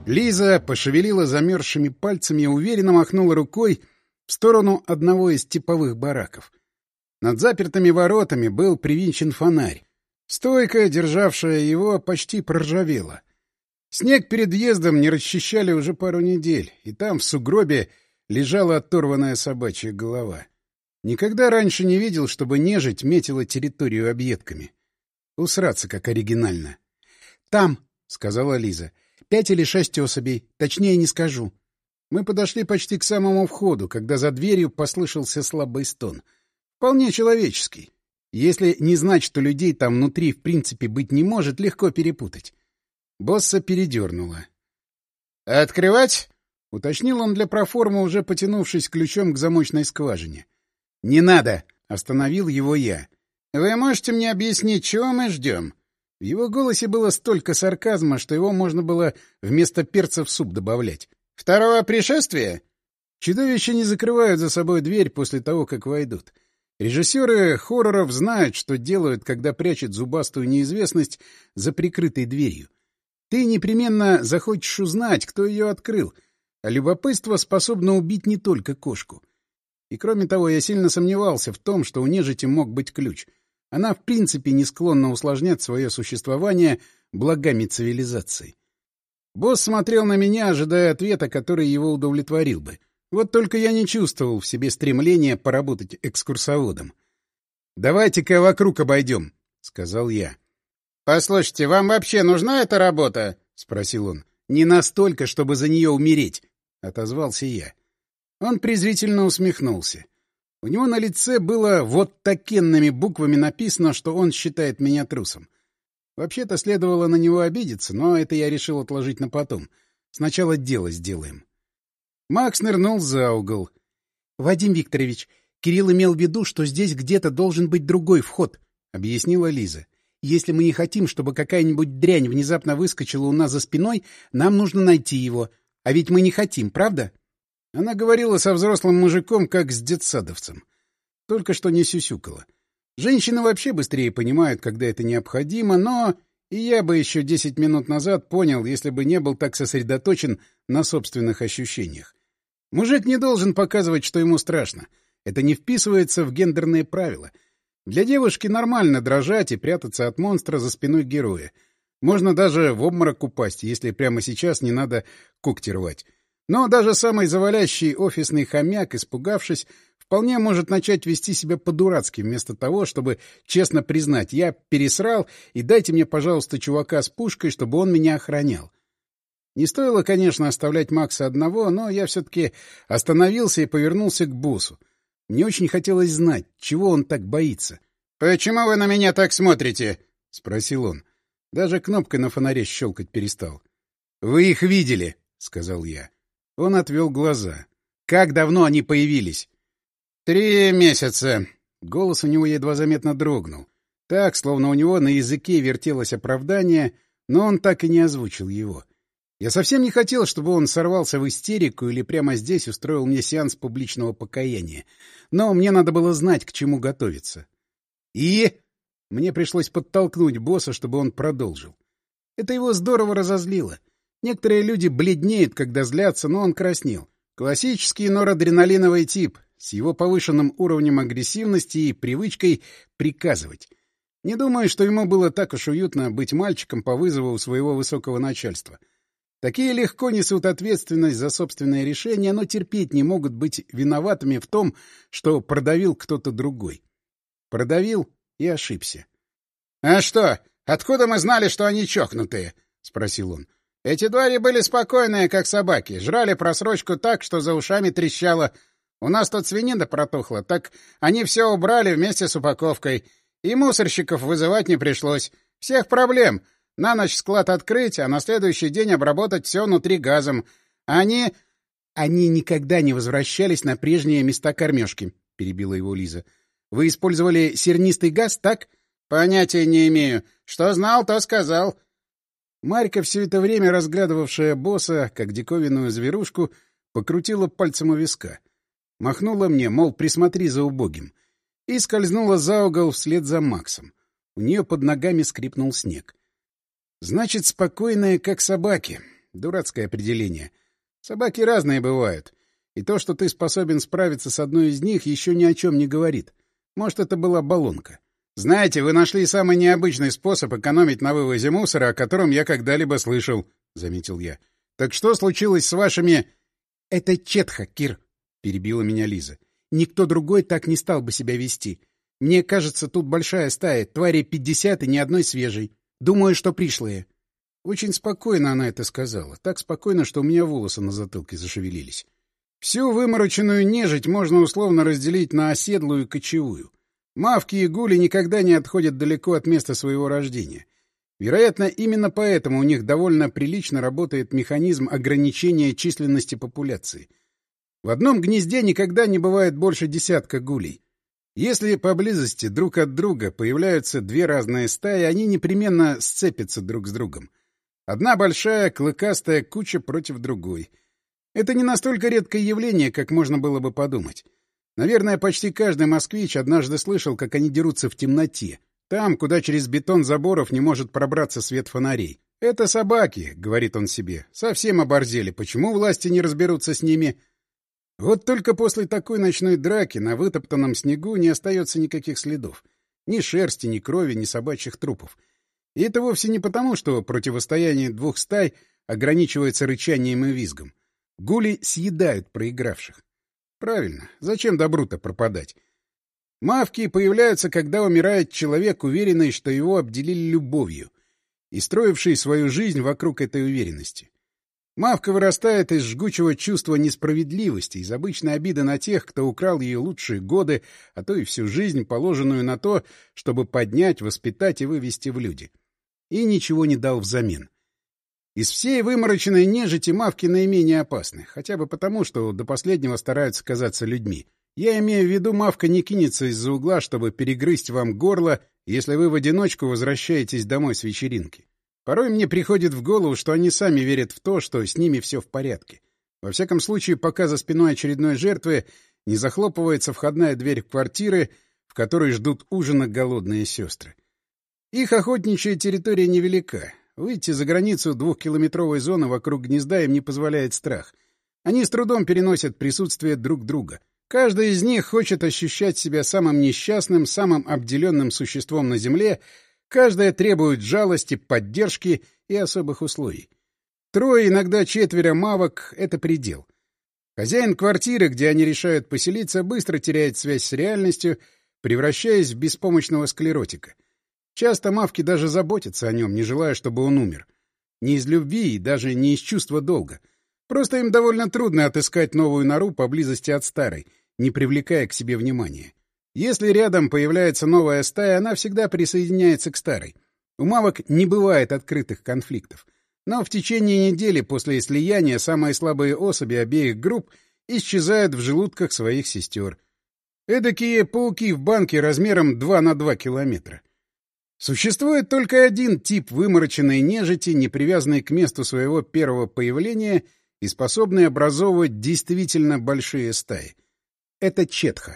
Лиза пошевелила замерзшими пальцами и уверенно махнула рукой в сторону одного из типовых бараков. Над запертыми воротами был привинчен фонарь. Стойка, державшая его, почти проржавела. Снег перед въездом не расчищали уже пару недель, и там в сугробе лежала оторванная собачья голова. Никогда раньше не видел, чтобы нежить метила территорию объедками. Усраться как оригинально. — Там, — сказала Лиза, — 5 или 6 особей, точнее не скажу. Мы подошли почти к самому входу, когда за дверью послышался слабый стон. Вполне человеческий. Если не знать, что людей там внутри в принципе быть не может, легко перепутать. Босса передернула. «Открывать?» — уточнил он для проформы, уже потянувшись ключом к замочной скважине. «Не надо!» — остановил его я. «Вы можете мне объяснить, чего мы ждем?» В его голосе было столько сарказма, что его можно было вместо перца в суп добавлять. «Второго пришествия?» Чудовища не закрывают за собой дверь после того, как войдут. Режиссеры хорроров знают, что делают, когда прячут зубастую неизвестность за прикрытой дверью. Ты непременно захочешь узнать, кто ее открыл, а любопытство способно убить не только кошку. И кроме того, я сильно сомневался в том, что у нежити мог быть ключ. Она в принципе не склонна усложнять свое существование благами цивилизации. Босс смотрел на меня, ожидая ответа, который его удовлетворил бы. Вот только я не чувствовал в себе стремления поработать экскурсоводом. «Давайте-ка вокруг обойдем», — сказал я. «Послушайте, вам вообще нужна эта работа?» — спросил он. «Не настолько, чтобы за нее умереть», — отозвался я. Он презрительно усмехнулся. У него на лице было вот такенными буквами написано, что он считает меня трусом. Вообще-то следовало на него обидеться, но это я решил отложить на потом. Сначала дело сделаем. Макс нырнул за угол. — Вадим Викторович, Кирилл имел в виду, что здесь где-то должен быть другой вход, — объяснила Лиза. — Если мы не хотим, чтобы какая-нибудь дрянь внезапно выскочила у нас за спиной, нам нужно найти его. А ведь мы не хотим, правда? Она говорила со взрослым мужиком, как с детсадовцем. Только что не сюсюкала. Женщины вообще быстрее понимают, когда это необходимо, но и я бы еще 10 минут назад понял, если бы не был так сосредоточен на собственных ощущениях. Мужик не должен показывать, что ему страшно. Это не вписывается в гендерные правила. Для девушки нормально дрожать и прятаться от монстра за спиной героя. Можно даже в обморок упасть, если прямо сейчас не надо когти рвать. Но даже самый завалящий офисный хомяк, испугавшись, вполне может начать вести себя по-дурацки, вместо того, чтобы честно признать: я пересрал, и дайте мне, пожалуйста, чувака с пушкой, чтобы он меня охранял. Не стоило, конечно, оставлять Макса одного, но я все-таки остановился и повернулся к боссу. Мне очень хотелось знать, чего он так боится. — Почему вы на меня так смотрите? — спросил он. Даже кнопкой на фонаре щелкать перестал. — Вы их видели, — сказал я. Он отвел глаза. — Как давно они появились? — 3 месяца. Голос у него едва заметно дрогнул. Так, словно у него на языке вертелось оправдание, но он так и не озвучил его. Я совсем не хотел, чтобы он сорвался в истерику или прямо здесь устроил мне сеанс публичного покаяния. Но мне надо было знать, к чему готовиться. И мне пришлось подтолкнуть босса, чтобы он продолжил. Это его здорово разозлило. Некоторые люди бледнеют, когда злятся, но он краснел. Классический норадреналиновый тип, с его повышенным уровнем агрессивности и привычкой приказывать. Не думаю, что ему было так уж уютно быть мальчиком по вызову у своего высокого начальства. Такие легко несут ответственность за собственные решения, но терпеть не могут быть виноватыми в том, что продавил кто-то другой. Продавил и ошибся. — А что, откуда мы знали, что они чокнутые? — спросил он. — Эти твари были спокойные, как собаки, жрали просрочку так, что за ушами трещало. У нас тут свинина протухла, так они все убрали вместе с упаковкой. И мусорщиков вызывать не пришлось. Всех проблем. На ночь склад открыть, а на следующий день обработать все внутри газом. Они никогда не возвращались на прежние места кормежки, — перебила его Лиза. — Вы использовали сернистый газ, так? — Понятия не имею. Что знал, то сказал. Марька, все это время разглядывавшая босса, как диковинную зверушку, покрутила пальцем у виска. Махнула мне, мол, присмотри за убогим. И скользнула за угол вслед за Максом. У нее под ногами скрипнул снег. Значит, спокойные, как собаки. Дурацкое определение. Собаки разные бывают. И то, что ты способен справиться с одной из них, еще ни о чем не говорит. Может, это была баллонка. «Знаете, вы нашли самый необычный способ экономить на вывозе мусора, о котором я когда-либо слышал», — заметил я. «Так что случилось с вашими...» «Это Четха, Кир», — перебила меня Лиза. «Никто другой так не стал бы себя вести. Мне кажется, тут большая стая, тварей 50 и ни одной свежей. Думаю, что пришлые». Очень спокойно она это сказала. Так спокойно, что у меня волосы на затылке зашевелились. Всю вымороченную нежить можно условно разделить на оседлую и кочевую. Мавки и гули никогда не отходят далеко от места своего рождения. Вероятно, именно поэтому у них довольно прилично работает механизм ограничения численности популяции. В одном гнезде никогда не бывает больше десятка гулей. Если поблизости друг от друга появляются две разные стаи, они непременно сцепятся друг с другом. Одна большая клыкастая куча против другой. Это не настолько редкое явление, как можно было бы подумать. Наверное, почти каждый москвич однажды слышал, как они дерутся в темноте. Там, куда через бетон заборов не может пробраться свет фонарей. «Это собаки», — говорит он себе, — «совсем оборзели. Почему власти не разберутся с ними?» Вот только после такой ночной драки на вытоптанном снегу не остается никаких следов. Ни шерсти, ни крови, ни собачьих трупов. И это вовсе не потому, что противостояние двух стай ограничивается рычанием и визгом. Гули съедают проигравших. Правильно. Зачем добру-то пропадать? Мавки появляются, когда умирает человек, уверенный, что его обделили любовью, и строивший свою жизнь вокруг этой уверенности. Мавка вырастает из жгучего чувства несправедливости, из обычной обиды на тех, кто украл ее лучшие годы, а то и всю жизнь, положенную на то, чтобы поднять, воспитать и вывести в люди. И ничего не дал взамен. Из всей вымороченной нежити мавки наименее опасны, хотя бы потому, что до последнего стараются казаться людьми. Я имею в виду, мавка не кинется из-за угла, чтобы перегрызть вам горло, если вы в одиночку возвращаетесь домой с вечеринки. Порой мне приходит в голову, что они сами верят в то, что с ними все в порядке. Во всяком случае, пока за спиной очередной жертвы не захлопывается входная дверь в квартиры, в которой ждут ужина голодные сестры. Их охотничья территория невелика. Выйти за границу 2-километровой зоны вокруг гнезда им не позволяет страх. Они с трудом переносят присутствие друг друга. Каждый из них хочет ощущать себя самым несчастным, самым обделенным существом на земле. Каждая требует жалости, поддержки и особых условий. 3, иногда 4 мавок — это предел. Хозяин квартиры, где они решают поселиться, быстро теряет связь с реальностью, превращаясь в беспомощного склеротика. Часто мавки даже заботятся о нем, не желая, чтобы он умер. Не из любви и даже не из чувства долга. Просто им довольно трудно отыскать новую нору поблизости от старой, не привлекая к себе внимания. Если рядом появляется новая стая, она всегда присоединяется к старой. У мавок не бывает открытых конфликтов. Но в течение недели после слияния самые слабые особи обеих групп исчезают в желудках своих сестер. Эдакие пауки в банке размером 2 на 2 километра. Существует только один тип вымороченной нежити, не привязанной к месту своего первого появления и способный образовывать действительно большие стаи. Это Четха.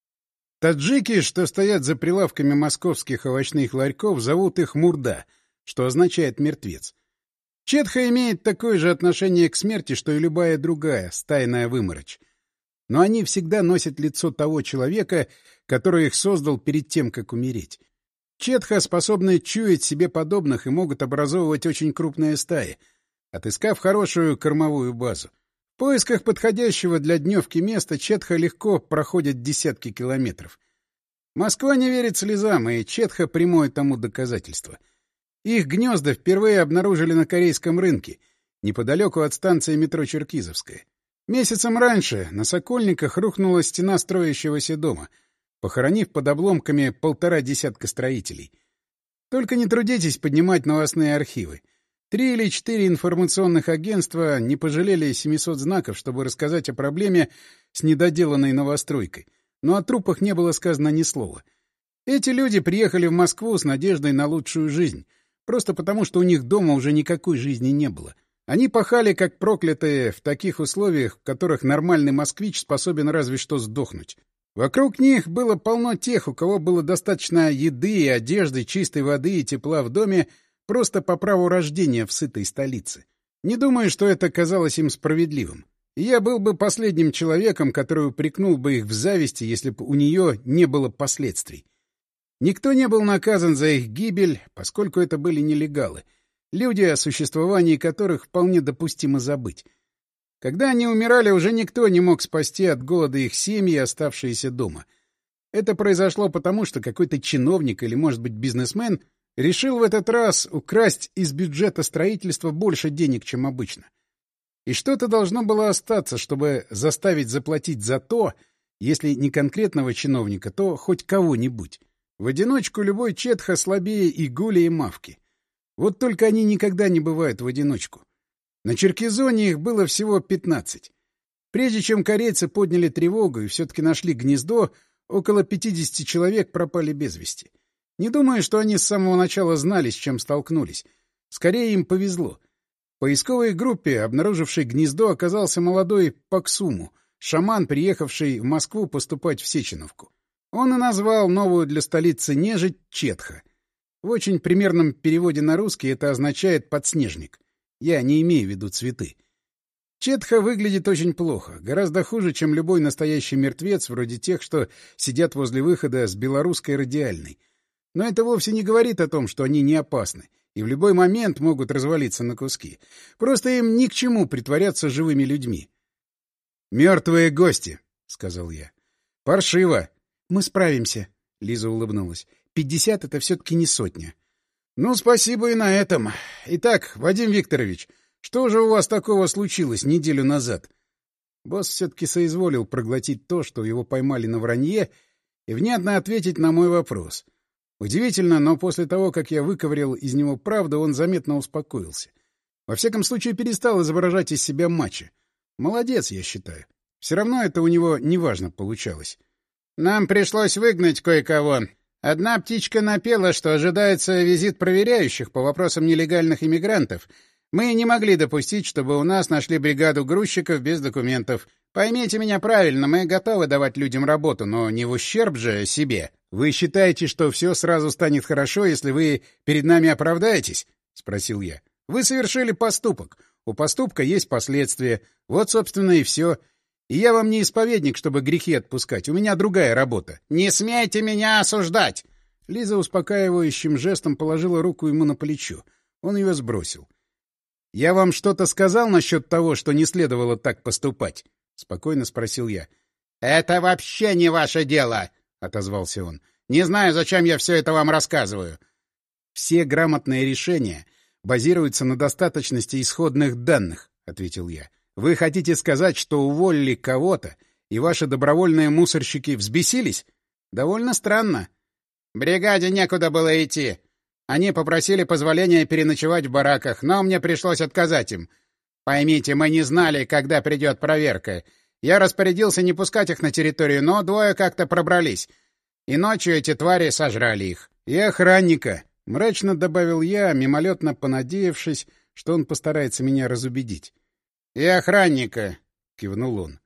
Таджики, что стоят за прилавками московских овощных ларьков, зовут их Мурда, что означает «мертвец». Четха имеет такое же отношение к смерти, что и любая другая стайная выморочь. Но они всегда носят лицо того человека, который их создал перед тем, как умереть. Четха способны чуять себе подобных и могут образовывать очень крупные стаи, отыскав хорошую кормовую базу. В поисках подходящего для дневки места Четха легко проходят десятки километров. Москва не верит слезам, и Четха — прямое тому доказательство. Их гнезда впервые обнаружили на корейском рынке, неподалеку от станции метро Черкизовская. Месяцем раньше на Сокольниках рухнула стена строящегося дома, похоронив под обломками 1,5 десятка строителей. Только не трудитесь поднимать новостные архивы. 3 или 4 информационных агентства не пожалели 700 знаков, чтобы рассказать о проблеме с недоделанной новостройкой, но о трупах не было сказано ни слова. Эти люди приехали в Москву с надеждой на лучшую жизнь, просто потому, что у них дома уже никакой жизни не было. Они пахали, как проклятые, в таких условиях, в которых нормальный москвич способен разве что сдохнуть. Вокруг них было полно тех, у кого было достаточно еды и одежды, чистой воды и тепла в доме, просто по праву рождения в сытой столице. Не думаю, что это казалось им справедливым. И я был бы последним человеком, который упрекнул бы их в зависти, если бы у нее не было последствий. Никто не был наказан за их гибель, поскольку это были нелегалы, люди, о существовании которых вполне допустимо забыть. Когда они умирали, уже никто не мог спасти от голода их семьи, оставшиеся дома. Это произошло потому, что какой-то чиновник или, может быть, бизнесмен решил в этот раз украсть из бюджета строительства больше денег, чем обычно. И что-то должно было остаться, чтобы заставить заплатить за то, если не конкретного чиновника, то хоть кого-нибудь. В одиночку любой четха слабее и Гули, и Мавки. Вот только они никогда не бывают в одиночку. На Черкизоне их было всего 15. Прежде чем корейцы подняли тревогу и все-таки нашли гнездо, около 50 человек пропали без вести. Не думаю, что они с самого начала знали, с чем столкнулись. Скорее, им повезло. В поисковой группе, обнаружившей гнездо, оказался молодой Паксуму, шаман, приехавший в Москву поступать в Сеченовку. Он и назвал новую для столицы нежить Четха. В очень примерном переводе на русский это означает «подснежник». Я не имею в виду цветы. Четха выглядит очень плохо, гораздо хуже, чем любой настоящий мертвец, вроде тех, что сидят возле выхода с белорусской радиальной. Но это вовсе не говорит о том, что они не опасны и в любой момент могут развалиться на куски. Просто им ни к чему притворяться живыми людьми. «Мертвые гости», — сказал я. «Паршиво». «Мы справимся», — Лиза улыбнулась. 50 — это все-таки не сотня. «Ну, спасибо и на этом. Итак, Вадим Викторович, что же у вас такого случилось неделю назад?» Босс все-таки соизволил проглотить то, что его поймали на вранье, и внятно ответить на мой вопрос. Удивительно, но после того, как я выковырял из него правду, он заметно успокоился. Во всяком случае, перестал изображать из себя мачо. Молодец, я считаю. Все равно это у него неважно получалось. «Нам пришлось выгнать кое-кого. Одна птичка напела, что ожидается визит проверяющих по вопросам нелегальных иммигрантов. Мы не могли допустить, чтобы у нас нашли бригаду грузчиков без документов. Поймите меня правильно, мы готовы давать людям работу, но не в ущерб же себе. Вы считаете, что все сразу станет хорошо, если вы перед нами оправдаетесь?» — спросил я. «Вы совершили поступок. У поступка есть последствия. Вот, собственно, и все. И я вам не исповедник, чтобы грехи отпускать. У меня другая работа». «Не смейте меня осуждать!» Лиза успокаивающим жестом положила руку ему на плечо. Он ее сбросил. «Я вам что-то сказал насчет того, что не следовало так поступать?» — спокойно спросил я. «Это вообще не ваше дело!» — отозвался он. «Не знаю, зачем я все это вам рассказываю». «Все грамотные решения базируются на достаточности исходных данных», — ответил я. «Вы хотите сказать, что уволили кого-то, и ваши добровольные мусорщики взбесились? Довольно странно». «Бригаде некуда было идти. Они попросили позволения переночевать в бараках, но мне пришлось отказать им. Поймите, мы не знали, когда придет проверка. Я распорядился не пускать их на территорию, но двое как-то пробрались. И ночью эти твари сожрали их. И охранника», — мрачно добавил я, мимолетно понадеявшись, что он постарается меня разубедить. «И охранника», — кивнул он.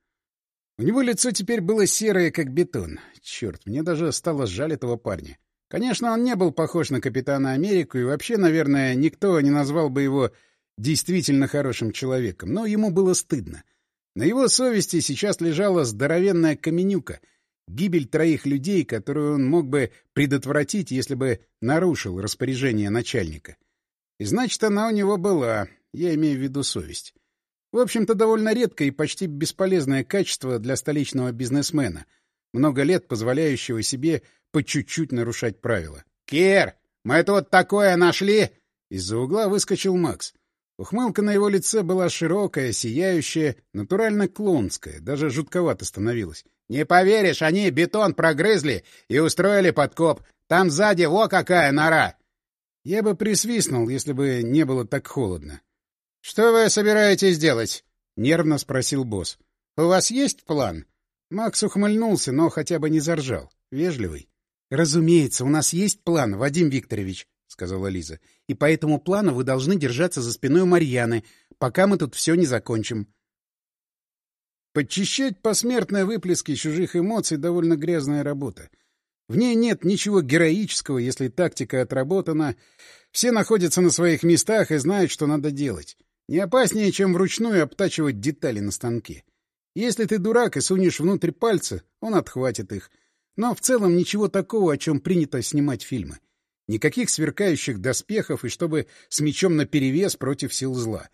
У него лицо теперь было серое, как бетон. Черт, мне даже стало жаль этого парня. Конечно, он не был похож на Капитана Америку, и вообще, наверное, никто не назвал бы его действительно хорошим человеком, но ему было стыдно. На его совести сейчас лежала здоровенная каменюка, гибель 3 людей, которую он мог бы предотвратить, если бы нарушил распоряжение начальника. И значит, она у него была, я имею в виду совесть. В общем-то, довольно редкое и почти бесполезное качество для столичного бизнесмена, много лет позволяющего себе по чуть-чуть нарушать правила. «Кир, мы тут такое нашли!» Из-за угла выскочил Макс. Ухмылка на его лице была широкая, сияющая, натурально клоунская, даже жутковато становилась. «Не поверишь, они бетон прогрызли и устроили подкоп. Там сзади во какая нора!» Я бы присвистнул, если бы не было так холодно. «Что вы собираетесь делать?» — нервно спросил босс. «У вас есть план?» Макс ухмыльнулся, но хотя бы не заржал. Вежливый. «Разумеется, у нас есть план, Вадим Викторович», — сказала Лиза. «И по этому плану вы должны держаться за спиной у Марьяны, пока мы тут все не закончим». Подчищать посмертные выплески чужих эмоций — довольно грязная работа. В ней нет ничего героического, если тактика отработана, все находятся на своих местах и знают, что надо делать. Не опаснее, чем вручную обтачивать детали на станке. Если ты дурак и сунешь внутрь пальца, он отхватит их. Но в целом ничего такого, о чем принято снимать фильмы. Никаких сверкающих доспехов и чтобы с мечом наперевес против сил зла.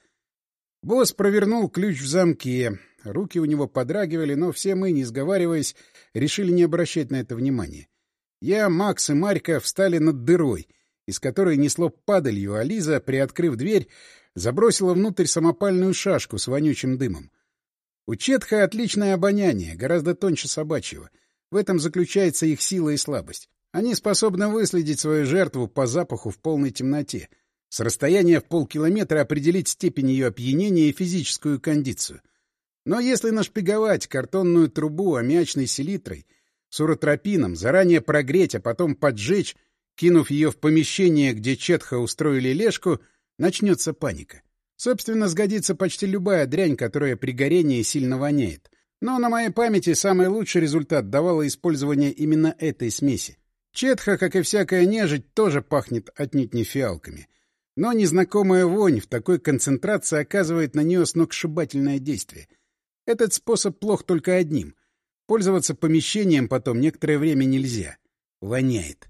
Босс провернул ключ в замке. Руки у него подрагивали, но все мы, не сговариваясь, решили не обращать на это внимания. Я, Макс и Марька встали над дырой, из которой несло падалью, а Лиза, приоткрыв дверь, забросила внутрь самопальную шашку с вонючим дымом. У Четха отличное обоняние, гораздо тоньше собачьего. В этом заключается их сила и слабость. Они способны выследить свою жертву по запаху в полной темноте, с расстояния в полкилометра определить степень ее опьянения и физическую кондицию. Но если нашпиговать картонную трубу аммиачной селитрой, с уротропином, заранее прогреть, а потом поджечь, кинув ее в помещение, где Четха устроили лежку, начнется паника. Собственно, сгодится почти любая дрянь, которая при горении сильно воняет. Но на моей памяти самый лучший результат давало использование именно этой смеси. Четха, как и всякая нежить, тоже пахнет отнюдь не фиалками. Но незнакомая вонь в такой концентрации оказывает на нее сногсшибательное действие. Этот способ плох только одним. Пользоваться помещением потом некоторое время нельзя. Воняет.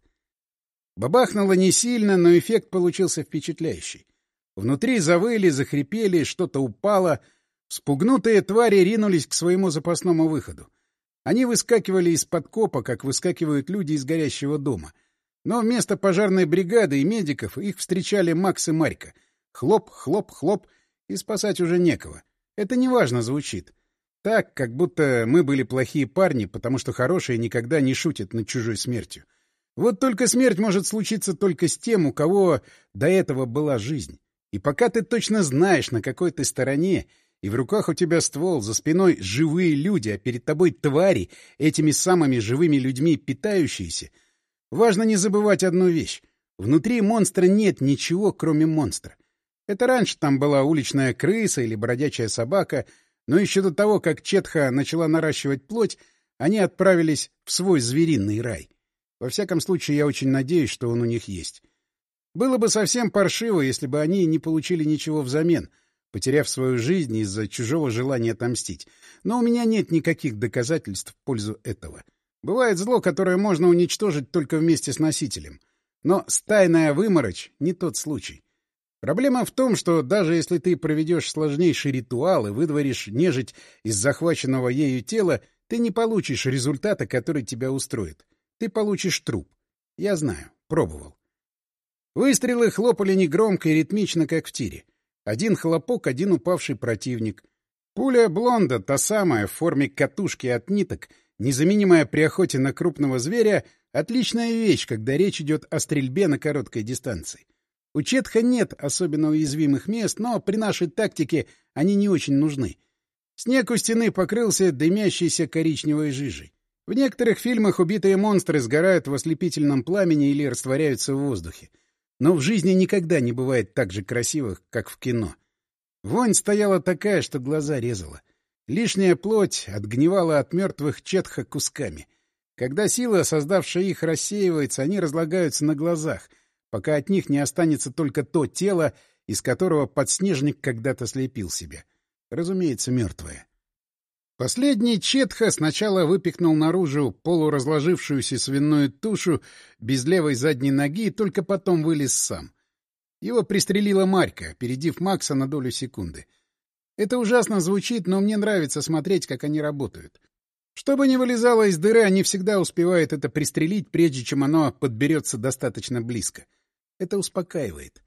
Бабахнуло не сильно, но эффект получился впечатляющий. Внутри завыли, захрипели, что-то упало. Спугнутые твари ринулись к своему запасному выходу. Они выскакивали из подкопа, как выскакивают люди из горящего дома. Но вместо пожарной бригады и медиков их встречали Макс и Марька. Хлоп, хлоп, хлоп, и спасать уже некого. Это неважно звучит. Так, как будто мы были плохие парни, потому что хорошие никогда не шутят над чужой смертью. Вот только смерть может случиться только с тем, у кого до этого была жизнь. И пока ты точно знаешь, на какой ты стороне, и в руках у тебя ствол, за спиной живые люди, а перед тобой твари, этими самыми живыми людьми питающиеся, важно не забывать одну вещь. Внутри монстра нет ничего, кроме монстра. Это раньше там была уличная крыса или бродячая собака, но еще до того, как Четха начала наращивать плоть, они отправились в свой звериный рай. Во всяком случае, я очень надеюсь, что он у них есть. Было бы совсем паршиво, если бы они не получили ничего взамен, потеряв свою жизнь из-за чужого желания отомстить. Но у меня нет никаких доказательств в пользу этого. Бывает зло, которое можно уничтожить только вместе с носителем. Но стайная выморочь — не тот случай. Проблема в том, что даже если ты проведешь сложнейший ритуал и выдворишь нежить из захваченного ею тела, ты не получишь результата, который тебя устроит. Ты получишь труп. Я знаю, пробовал. Выстрелы хлопали негромко и ритмично, как в тире. Один хлопок, один упавший противник. Пуля Блонда, та самая, в форме катушки от ниток, незаменимая при охоте на крупного зверя, отличная вещь, когда речь идет о стрельбе на короткой дистанции. У Четха нет особенно уязвимых мест, но при нашей тактике они не очень нужны. Снег у стены покрылся дымящейся коричневой жижей. В некоторых фильмах убитые монстры сгорают в ослепительном пламени или растворяются в воздухе. Но в жизни никогда не бывает так же красивых, как в кино. Вонь стояла такая, что глаза резала. Лишняя плоть отгнивала от мертвых Четха кусками. Когда сила, создавшая их, рассеивается, они разлагаются на глазах, пока от них не останется только то тело, из которого подснежник когда-то слепил себя. Разумеется, мертвое. Последний Четха сначала выпихнул наружу полуразложившуюся свиную тушу без левой задней ноги и только потом вылез сам. Его пристрелила Марька, опередив Макса на долю секунды. Это ужасно звучит, но мне нравится смотреть, как они работают. Что бы ни вылезало из дыры, они всегда успевают это пристрелить, прежде чем оно подберется достаточно близко. Это успокаивает.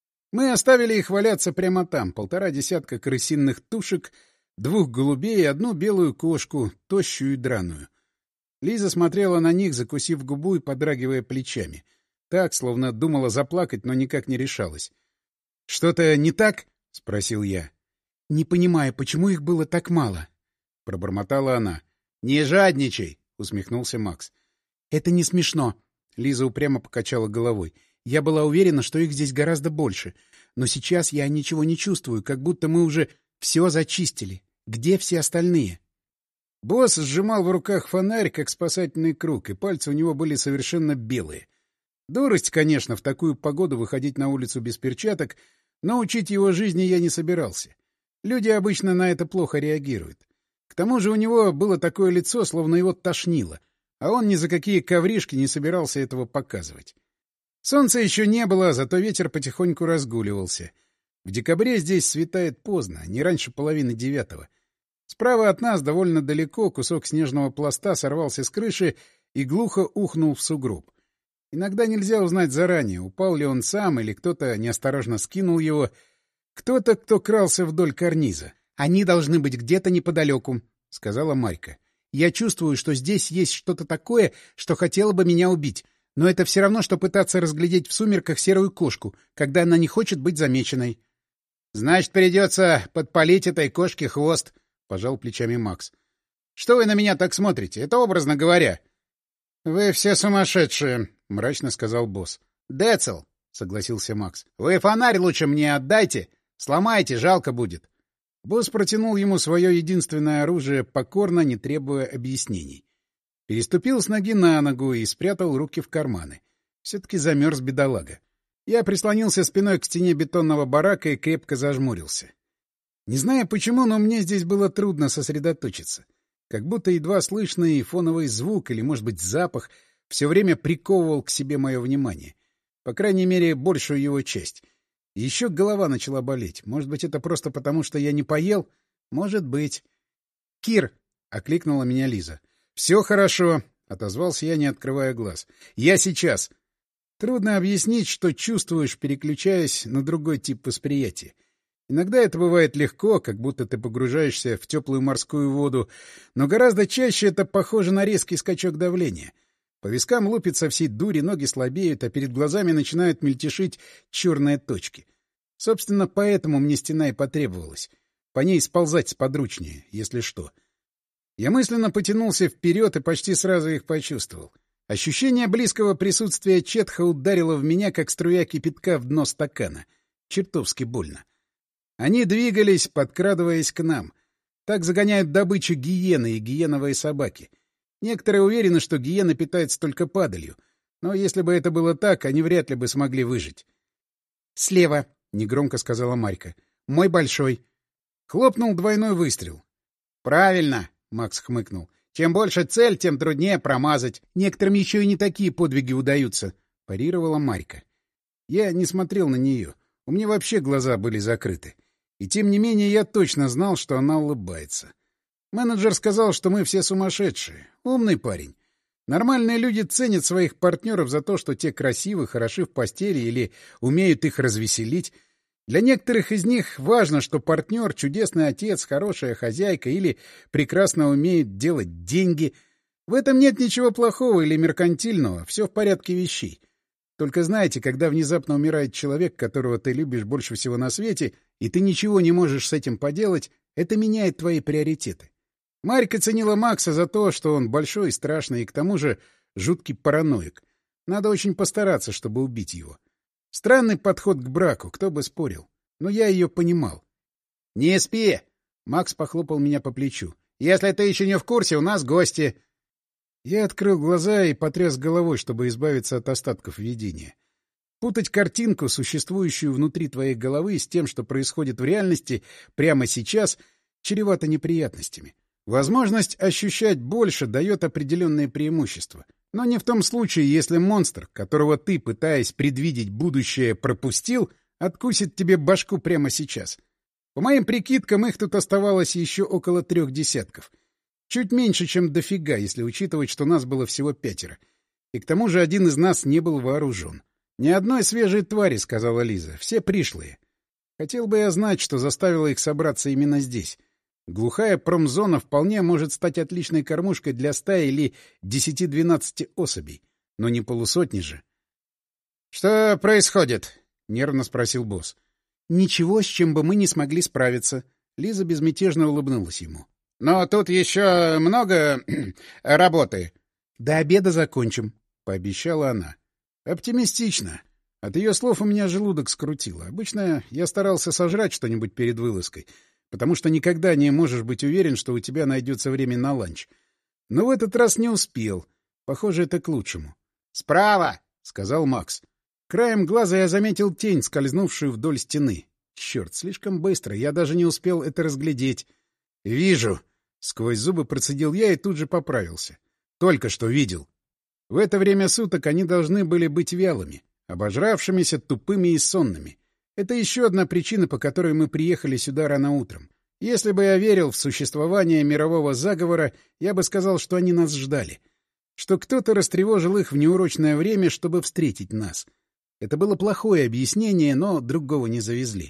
Мы оставили их валяться прямо там, 1,5 десятка крысиных тушек, 2 голубей и 1 белую кошку, тощую и драную. Лиза смотрела на них, закусив губу и подрагивая плечами. Так, словно думала заплакать, но никак не решалась. — Что-то не так? — спросил я. — Не понимаю, почему их было так мало? — пробормотала она. — Не жадничай! — усмехнулся Макс. — Это не смешно. Лиза упрямо покачала головой. Я была уверена, что их здесь гораздо больше. Но сейчас я ничего не чувствую, как будто мы уже все зачистили. Где все остальные? Босс сжимал в руках фонарь, как спасательный круг, и пальцы у него были совершенно белые. Дурость, конечно, в такую погоду выходить на улицу без перчаток, Но учить его жизни я не собирался. Люди обычно на это плохо реагируют. К тому же у него было такое лицо, словно его тошнило, а он ни за какие ковришки не собирался этого показывать. Солнца еще не было, зато ветер потихоньку разгуливался. В декабре здесь светает поздно, не раньше 8:30. Справа от нас, довольно далеко, кусок снежного пласта сорвался с крыши и глухо ухнул в сугроб. Иногда нельзя узнать заранее, упал ли он сам или кто-то неосторожно скинул его. Кто-то, кто крался вдоль карниза. «Они должны быть где-то неподалеку», — сказала Марька. «Я чувствую, что здесь есть что-то такое, что хотело бы меня убить. Но это все равно, что пытаться разглядеть в сумерках серую кошку, когда она не хочет быть замеченной». «Значит, придется подпалить этой кошке хвост», — пожал плечами Макс. «Что вы на меня так смотрите? Это образно говоря». «Вы все сумасшедшие», — мрачно сказал босс. «Децл», — согласился Макс. «Вы фонарь лучше мне отдайте. Сломайте, жалко будет». Босс протянул ему свое единственное оружие, покорно, не требуя объяснений. Переступил с ноги на ногу и спрятал руки в карманы. Все-таки замерз бедолага. Я прислонился спиной к стене бетонного барака и крепко зажмурился. Не знаю почему, но мне здесь было трудно сосредоточиться. Как будто едва слышный фоновый звук или, может быть, запах все время приковывал к себе мое внимание. По крайней мере, большую его часть. И еще голова начала болеть. Может быть, это просто потому, что я не поел? Может быть. «Кир!» — окликнула меня Лиза. «Все хорошо!» — отозвался я, не открывая глаз. «Я сейчас!» Трудно объяснить, что чувствуешь, переключаясь на другой тип восприятия. Иногда это бывает легко, как будто ты погружаешься в теплую морскую воду, но гораздо чаще это похоже на резкий скачок давления. По вискам лупит со всей дури, ноги слабеют, а перед глазами начинают мельтешить черные точки. Собственно, поэтому мне стена и потребовалась. По ней сползать сподручнее, если что. Я мысленно потянулся вперед и почти сразу их почувствовал. Ощущение близкого присутствия Четха ударило в меня, как струя кипятка в дно стакана. Чертовски больно. Они двигались, подкрадываясь к нам. Так загоняют добычу гиены и гиеновые собаки. Некоторые уверены, что гиены питаются только падалью. Но если бы это было так, они вряд ли бы смогли выжить. «Слева», — негромко сказала Марька. «Мой большой». Хлопнул двойной выстрел. «Правильно», — Макс хмыкнул. «Чем больше цель, тем труднее промазать. Некоторым еще и не такие подвиги удаются», — парировала Марька. Я не смотрел на нее. У меня вообще глаза были закрыты. И тем не менее я точно знал, что она улыбается. Менеджер сказал, что мы все сумасшедшие. Умный парень. Нормальные люди ценят своих партнеров за то, что те красивы, хороши в постели или умеют их развеселить. Для некоторых из них важно, что партнер — чудесный отец, хорошая хозяйка или прекрасно умеет делать деньги. В этом нет ничего плохого или меркантильного, все в порядке вещей. Только знаете, когда внезапно умирает человек, которого ты любишь больше всего на свете, и ты ничего не можешь с этим поделать, это меняет твои приоритеты. Марька ценила Макса за то, что он большой и страшный, и к тому же жуткий параноик. Надо очень постараться, чтобы убить его. Странный подход к браку, кто бы спорил. Но я ее понимал. — Не спи! — Макс похлопал меня по плечу. — Если ты еще не в курсе, у нас гости. Я открыл глаза и потряс головой, чтобы избавиться от остатков видения. Путать картинку, существующую внутри твоей головы, с тем, что происходит в реальности прямо сейчас, чревато неприятностями. Возможность ощущать больше дает определенные преимущества. Но не в том случае, если монстр, которого ты, пытаясь предвидеть будущее, пропустил, откусит тебе башку прямо сейчас. По моим прикидкам, их тут оставалось еще около 3 десятков. Чуть меньше, чем дофига, если учитывать, что нас было всего 5. И к тому же один из нас не был вооружен. «Ни одной свежей твари», — сказала Лиза. «Все пришлые». Хотел бы я знать, что заставило их собраться именно здесь. Глухая промзона вполне может стать отличной кормушкой для 100 или 10-12 особей. Но не полусотни же. — Что происходит? — нервно спросил босс. — Ничего, с чем бы мы не смогли справиться. Лиза безмятежно улыбнулась ему. — Но тут еще много работы. — До обеда закончим, — пообещала она. Оптимистично. От ее слов у меня желудок скрутило. Обычно я старался сожрать что-нибудь перед вылазкой, потому что никогда не можешь быть уверен, что у тебя найдется время на ланч. Но в этот раз не успел. Похоже, это к лучшему. «Справа!» — сказал Макс. Краем глаза я заметил тень, скользнувшую вдоль стены. Черт, слишком быстро, я даже не успел это разглядеть. — Вижу! — сквозь зубы процедил я и тут же поправился. — Только что видел. В это время суток они должны были быть вялыми, обожравшимися, тупыми и сонными. Это еще одна причина, по которой мы приехали сюда рано утром. Если бы я верил в существование мирового заговора, я бы сказал, что они нас ждали. Что кто-то растревожил их в неурочное время, чтобы встретить нас. Это было плохое объяснение, но другого не завезли.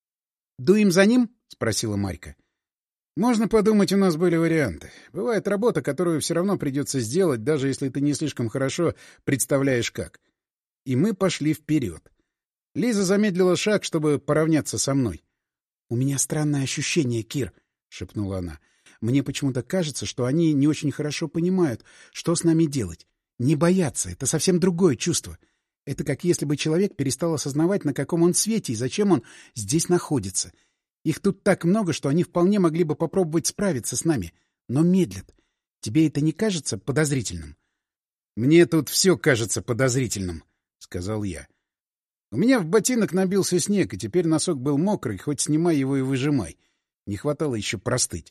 — Дуем за ним? — спросила Марька. — Можно подумать, у нас были варианты. Бывает работа, которую все равно придется сделать, даже если ты не слишком хорошо представляешь как. И мы пошли вперед. Лиза замедлила шаг, чтобы поравняться со мной. — У меня странное ощущение, Кир, — шепнула она. — Мне почему-то кажется, что они не очень хорошо понимают, что с нами делать. Не боятся — это совсем другое чувство. Это как если бы человек перестал осознавать, на каком он свете и зачем он здесь находится. Их тут так много, что они вполне могли бы попробовать справиться с нами, но медлят. Тебе это не кажется подозрительным? — Мне тут все кажется подозрительным, — сказал я. У меня в ботинок набился снег, и теперь носок был мокрый, хоть снимай его и выжимай. Не хватало еще простыть.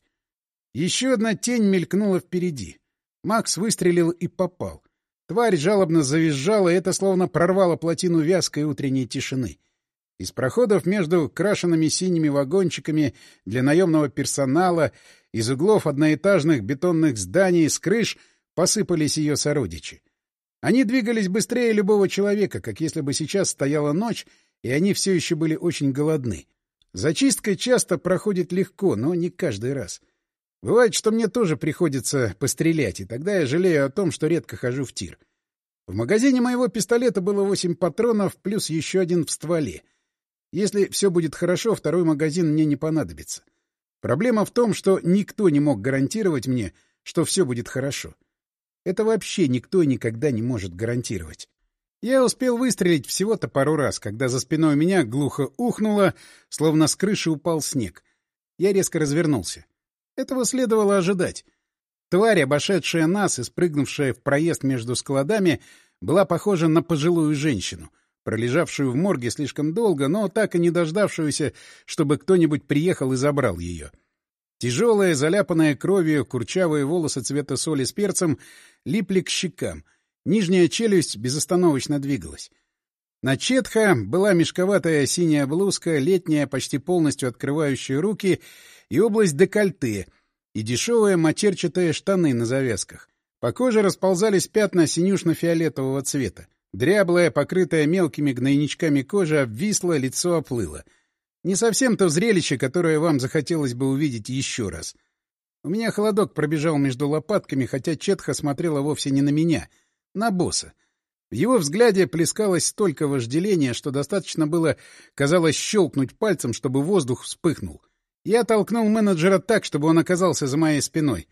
Еще одна тень мелькнула впереди. Макс выстрелил и попал. Тварь жалобно завизжала, и это словно прорвало плотину вязкой утренней тишины. Из проходов между крашенными синими вагончиками для наемного персонала, из углов одноэтажных бетонных зданий, с крыш посыпались ее сородичи. Они двигались быстрее любого человека, как если бы сейчас стояла ночь, и они все еще были очень голодны. Зачистка часто проходит легко, но не каждый раз. Бывает, что мне тоже приходится пострелять, и тогда я жалею о том, что редко хожу в тир. В магазине моего пистолета было 8 патронов, плюс еще один в стволе. Если все будет хорошо, второй магазин мне не понадобится. Проблема в том, что никто не мог гарантировать мне, что все будет хорошо. Это вообще никто и никогда не может гарантировать. Я успел выстрелить всего-то пару раз, когда за спиной у меня глухо ухнуло, словно с крыши упал снег. Я резко развернулся. Этого следовало ожидать. Тварь, обошедшая нас и спрыгнувшая в проезд между складами, была похожа на пожилую женщину, пролежавшую в морге слишком долго, но так и не дождавшуюся, чтобы кто-нибудь приехал и забрал ее. Тяжелые, заляпанные кровью, курчавые волосы цвета соли с перцем липли к щекам. Нижняя челюсть безостановочно двигалась. На Четха была мешковатая синяя блузка, летняя, почти полностью открывающая руки, и область декольте, и дешевые матерчатые штаны на завязках. По коже расползались пятна синюшно-фиолетового цвета. Дряблая, покрытая мелкими гнойничками кожа обвисла, лицо оплыло. Не совсем то зрелище, которое вам захотелось бы увидеть еще раз. У меня холодок пробежал между лопатками, хотя Четха смотрела вовсе не на меня, на босса. В его взгляде плескалось столько вожделения, что достаточно было, казалось, щелкнуть пальцем, чтобы воздух вспыхнул. Я толкнул менеджера так, чтобы он оказался за моей спиной.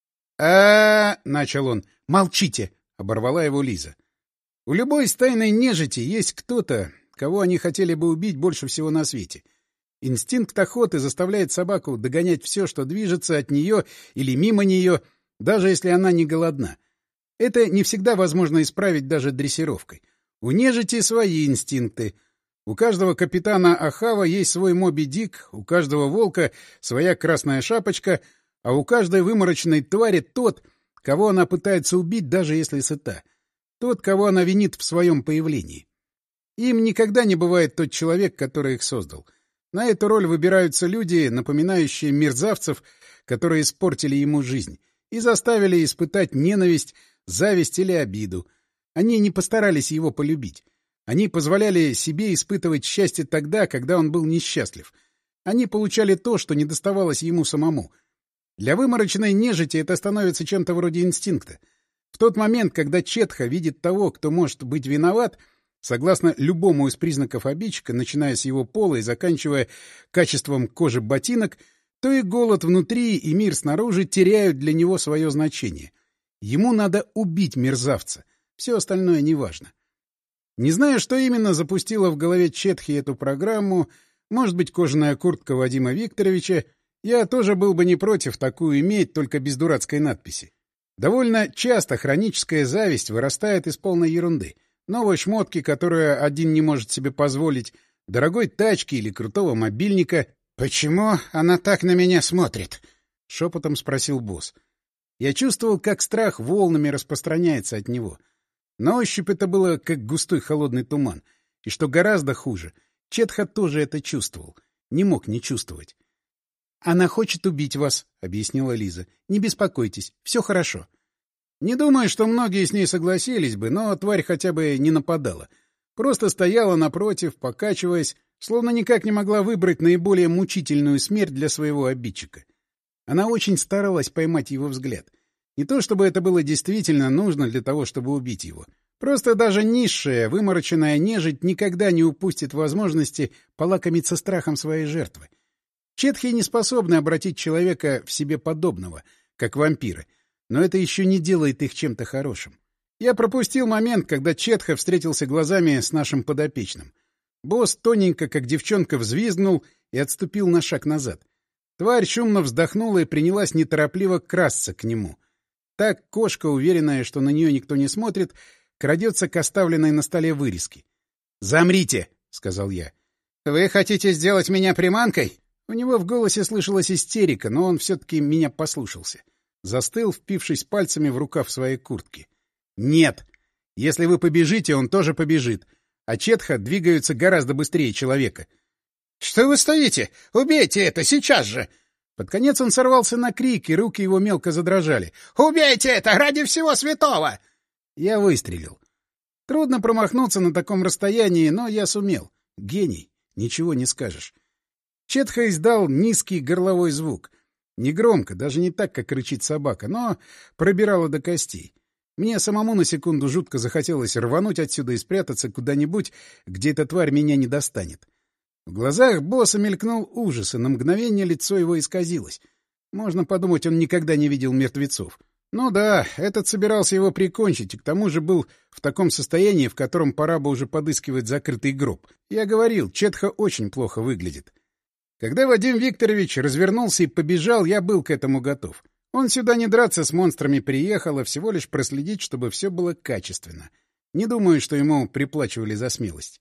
Начал он. «Молчите!» — оборвала его Лиза. У любой стайной нежити есть кто-то, кого они хотели бы убить больше всего на свете. Инстинкт охоты заставляет собаку догонять все, что движется от нее или мимо нее, даже если она не голодна. Это не всегда возможно исправить даже дрессировкой. У нежити свои инстинкты. У каждого капитана Ахава есть свой Моби Дик, у каждого волка своя красная шапочка, а у каждой выморочной твари тот, кого она пытается убить, даже если сыта. Тот, кого она винит в своем появлении. Им никогда не бывает тот человек, который их создал. На эту роль выбираются люди, напоминающие мерзавцев, которые испортили ему жизнь и заставили испытать ненависть, зависть или обиду. Они не постарались его полюбить. Они позволяли себе испытывать счастье тогда, когда он был несчастлив. Они получали то, что не доставалось ему самому. Для выморочной нежити это становится чем-то вроде инстинкта. В тот момент, когда Четха видит того, кто может быть виноват, согласно любому из признаков обидчика, начиная с его пола и заканчивая качеством кожи ботинок, то и голод внутри, и мир снаружи теряют для него свое значение. Ему надо убить мерзавца. Все остальное неважно. Не знаю, что именно запустило в голове Четхи эту программу, может быть, кожаная куртка Вадима Викторовича, я тоже был бы не против такую иметь, только без дурацкой надписи. Довольно часто хроническая зависть вырастает из полной ерунды. Новые шмотки, которые один не может себе позволить, дорогой тачки или крутого мобильника. — Почему она так на меня смотрит? — шепотом спросил босс. Я чувствовал, как страх волнами распространяется от него. На ощупь это было, как густой холодный туман. И что гораздо хуже, Четха тоже это чувствовал. Не мог не чувствовать. — Она хочет убить вас, — объяснила Лиза. — Не беспокойтесь, все хорошо. Не думаю, что многие с ней согласились бы, но тварь хотя бы не нападала. Просто стояла напротив, покачиваясь, словно никак не могла выбрать наиболее мучительную смерть для своего обидчика. Она очень старалась поймать его взгляд. Не то чтобы это было действительно нужно для того, чтобы убить его. Просто даже низшая, вымороченная нежить никогда не упустит возможности полакомиться страхом своей жертвы. Четхи не способны обратить человека в себе подобного, как вампиры, но это еще не делает их чем-то хорошим. Я пропустил момент, когда Четха встретился глазами с нашим подопечным. Босс тоненько, как девчонка, взвизгнул и отступил на шаг назад. Тварь шумно вздохнула и принялась неторопливо красться к нему. Так кошка, уверенная, что на нее никто не смотрит, крадется к оставленной на столе вырезке. «Замрите!» — сказал я. «Вы хотите сделать меня приманкой?» У него в голосе слышалась истерика, но он все-таки меня послушался. Застыл, впившись пальцами в рукав своей куртки. «Нет! Если вы побежите, он тоже побежит. А Четха двигаются гораздо быстрее человека». «Что вы стоите? Убейте это сейчас же!» Под конец он сорвался на крик, и руки его мелко задрожали. «Убейте это! Ради всего святого!» Я выстрелил. Трудно промахнуться на таком расстоянии, но я сумел. Гений. Ничего не скажешь. Четха издал низкий горловой звук. Негромко, даже не так, как рычит собака, но пробирало до костей. Мне самому на секунду жутко захотелось рвануть отсюда и спрятаться куда-нибудь, где эта тварь меня не достанет. В глазах босса мелькнул ужас, и на мгновение лицо его исказилось. Можно подумать, он никогда не видел мертвецов. Ну да, этот собирался его прикончить, и к тому же был в таком состоянии, в котором пора бы уже подыскивать закрытый гроб. Я говорил, Четха очень плохо выглядит. Когда Вадим Викторович развернулся и побежал, я был к этому готов. Он сюда не драться с монстрами приехал, а всего лишь проследить, чтобы все было качественно. Не думаю, что ему приплачивали за смелость.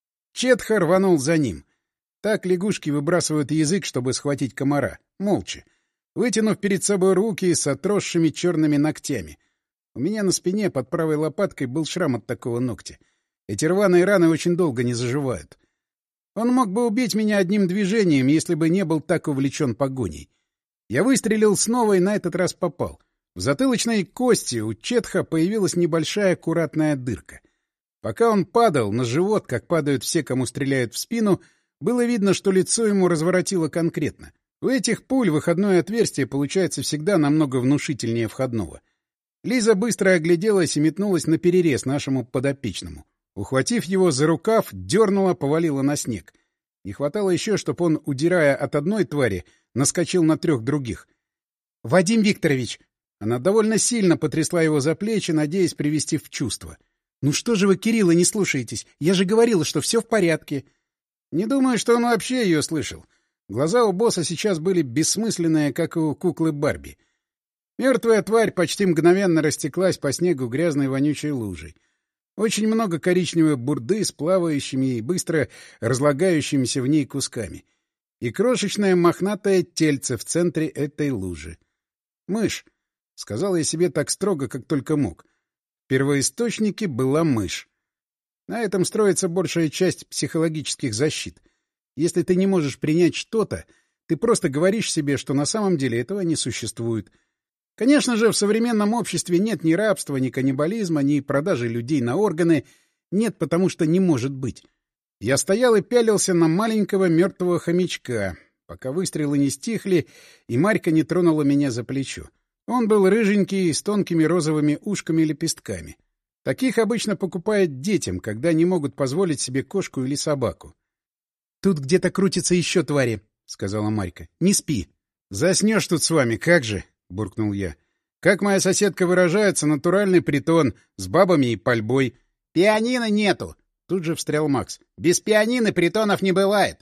Четха рванул за ним. Так лягушки выбрасывают язык, чтобы схватить комара. Молча. Вытянув перед собой руки с отросшими черными ногтями. У меня на спине под правой лопаткой был шрам от такого ногтя. Эти рваные раны очень долго не заживают. Он мог бы убить меня одним движением, если бы не был так увлечен погоней. Я выстрелил снова и на этот раз попал. В затылочной кости у Четха появилась небольшая аккуратная дырка. Пока он падал на живот, как падают все, кому стреляют в спину, было видно, что лицо ему разворотило конкретно. У этих пуль выходное отверстие получается всегда намного внушительнее входного. Лиза быстро огляделась и метнулась наперерез нашему подопечному. Ухватив его за рукав, дернула, повалила на снег. Не хватало еще, чтобы он, удирая от одной твари, наскочил на 3 других. — Вадим Викторович! Она довольно сильно потрясла его за плечи, надеясь привести в чувство. — Ну что же вы, Кирилла, не слушаетесь? Я же говорила, что все в порядке. Не думаю, что он вообще ее слышал. Глаза у босса сейчас были бессмысленные, как у куклы Барби. Мертвая тварь почти мгновенно растеклась по снегу грязной вонючей лужей. Очень много коричневой бурды с плавающими и быстро разлагающимися в ней кусками. И крошечное мохнатое тельце в центре этой лужи. «Мышь», — сказал я себе так строго, как только мог. В первоисточнике была мышь. На этом строится большая часть психологических защит. Если ты не можешь принять что-то, ты просто говоришь себе, что на самом деле этого не существует. Конечно же, в современном обществе нет ни рабства, ни каннибализма, ни продажи людей на органы. Нет, потому что не может быть. Я стоял и пялился на маленького мертвого хомячка, пока выстрелы не стихли, и Марька не тронула меня за плечо. Он был рыженький, с тонкими розовыми ушками-лепестками. Таких обычно покупают детям, когда не могут позволить себе кошку или собаку. — Тут где-то крутятся еще твари, — сказала Марька. — Не спи. — Заснешь тут с вами, как же? — буркнул я. — Как моя соседка выражается, натуральный притон, с бабами и пальбой. — Пианино нету! — тут же встрял Макс. — Без пианино притонов не бывает.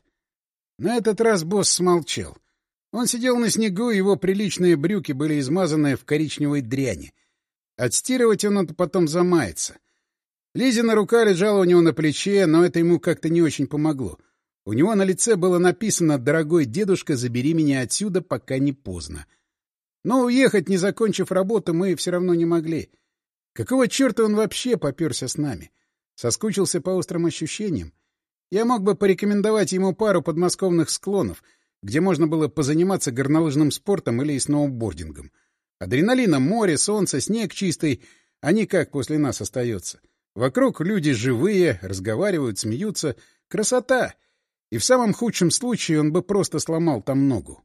На этот раз босс смолчал. Он сидел на снегу, его приличные брюки были измазаны в коричневой дряни. Отстирывать он это потом замается. Лизина рука лежала у него на плече, но это ему как-то не очень помогло. У него на лице было написано: «Дорогой дедушка, забери меня отсюда, пока не поздно». Но уехать, не закончив работу, мы все равно не могли. Какого черта он вообще попёрся с нами? Соскучился по острым ощущениям? Я мог бы порекомендовать ему пару подмосковных склонов, где можно было позаниматься горнолыжным спортом или сноубордингом. Адреналина, море, солнце, снег чистый, а не как после нас остается. Вокруг люди живые, разговаривают, смеются. Красота! И в самом худшем случае он бы просто сломал там ногу.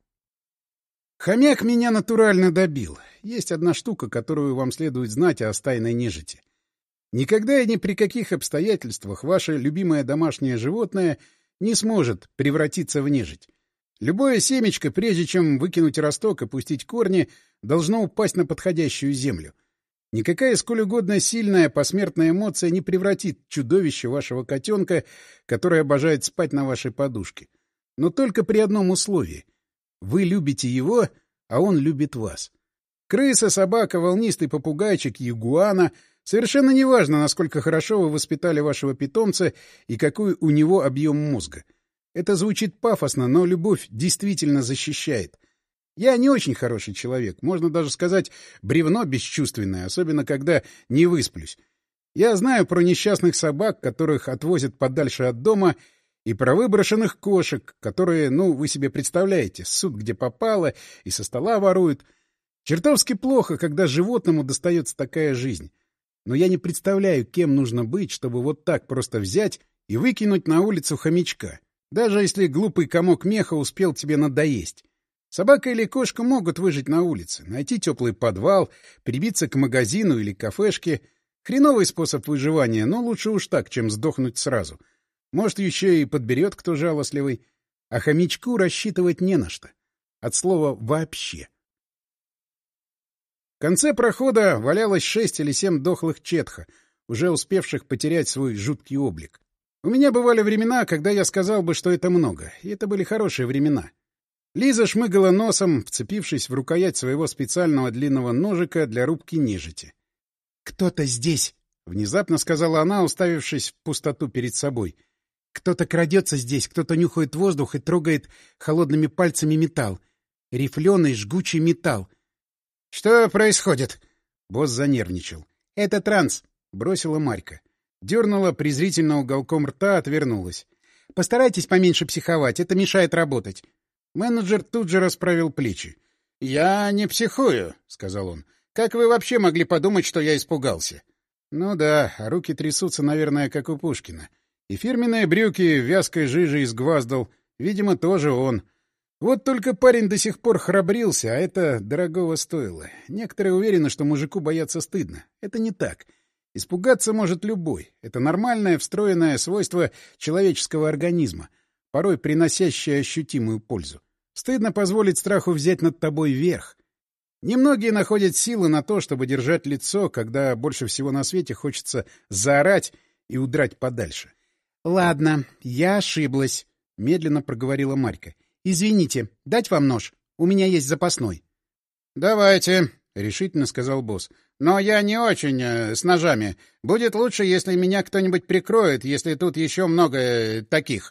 Хомяк меня натурально добил. Есть одна штука, которую вам следует знать о стайной нежити. Никогда и ни при каких обстоятельствах ваше любимое домашнее животное не сможет превратиться в нежить. Любое семечко, прежде чем выкинуть росток и пустить корни, должно упасть на подходящую землю. Никакая сколь угодно сильная посмертная эмоция не превратит чудовище вашего котенка, который обожает спать на вашей подушке. Но только при одном условии. Вы любите его, а он любит вас. Крыса, собака, волнистый попугайчик, ягуана — совершенно неважно, насколько хорошо вы воспитали вашего питомца и какой у него объем мозга. Это звучит пафосно, но любовь действительно защищает. Я не очень хороший человек, можно даже сказать, бревно бесчувственное, особенно когда не высплюсь. Я знаю про несчастных собак, которых отвозят подальше от дома, и про выброшенных кошек, которые, вы себе представляете, ссут где попало и со стола воруют. Чертовски плохо, когда животному достается такая жизнь. Но я не представляю, кем нужно быть, чтобы вот так просто взять и выкинуть на улицу хомячка, даже если глупый комок меха успел тебе надоесть. Собака или кошка могут выжить на улице, найти теплый подвал, прибиться к магазину или кафешке. Хреновый способ выживания, но лучше уж так, чем сдохнуть сразу. Может, еще и подберет кто жалостливый. А хомячку рассчитывать не на что. От слова «вообще». В конце прохода валялось 6 или 7 дохлых четха, уже успевших потерять свой жуткий облик. У меня бывали времена, когда я сказал бы, что это много, и это были хорошие времена. Лиза шмыгала носом, вцепившись в рукоять своего специального длинного ножика для рубки нежити. «Кто-то здесь!» — внезапно сказала она, уставившись в пустоту перед собой. «Кто-то крадется здесь, кто-то нюхает воздух и трогает холодными пальцами металл. Рифленый жгучий металл. «Что происходит?» Босс занервничал. «Это транс», — бросила Марька. Дернула презрительно уголком рта, отвернулась. «Постарайтесь поменьше психовать, это мешает работать». Менеджер тут же расправил плечи. «Я не психую», — сказал он. «Как вы вообще могли подумать, что я испугался?» «Ну да, а руки трясутся, наверное, как у Пушкина. И фирменные брюки в вязкой жиже изгваздал. Видимо, тоже он. Вот только парень до сих пор храбрился, а это дорогого стоило. Некоторые уверены, что мужику бояться стыдно. Это не так. Испугаться может любой. Это нормальное встроенное свойство человеческого организма, порой приносящее ощутимую пользу. Стыдно позволить страху взять над тобой верх. Немногие находят силы на то, чтобы держать лицо, когда больше всего на свете хочется заорать и удрать подальше. — Ладно, я ошиблась, — медленно проговорила Марька. — Извините, дать вам нож? У меня есть запасной. — Давайте, — решительно сказал босс. — Но я не очень с ножами. Будет лучше, если меня кто-нибудь прикроет, если тут еще много таких.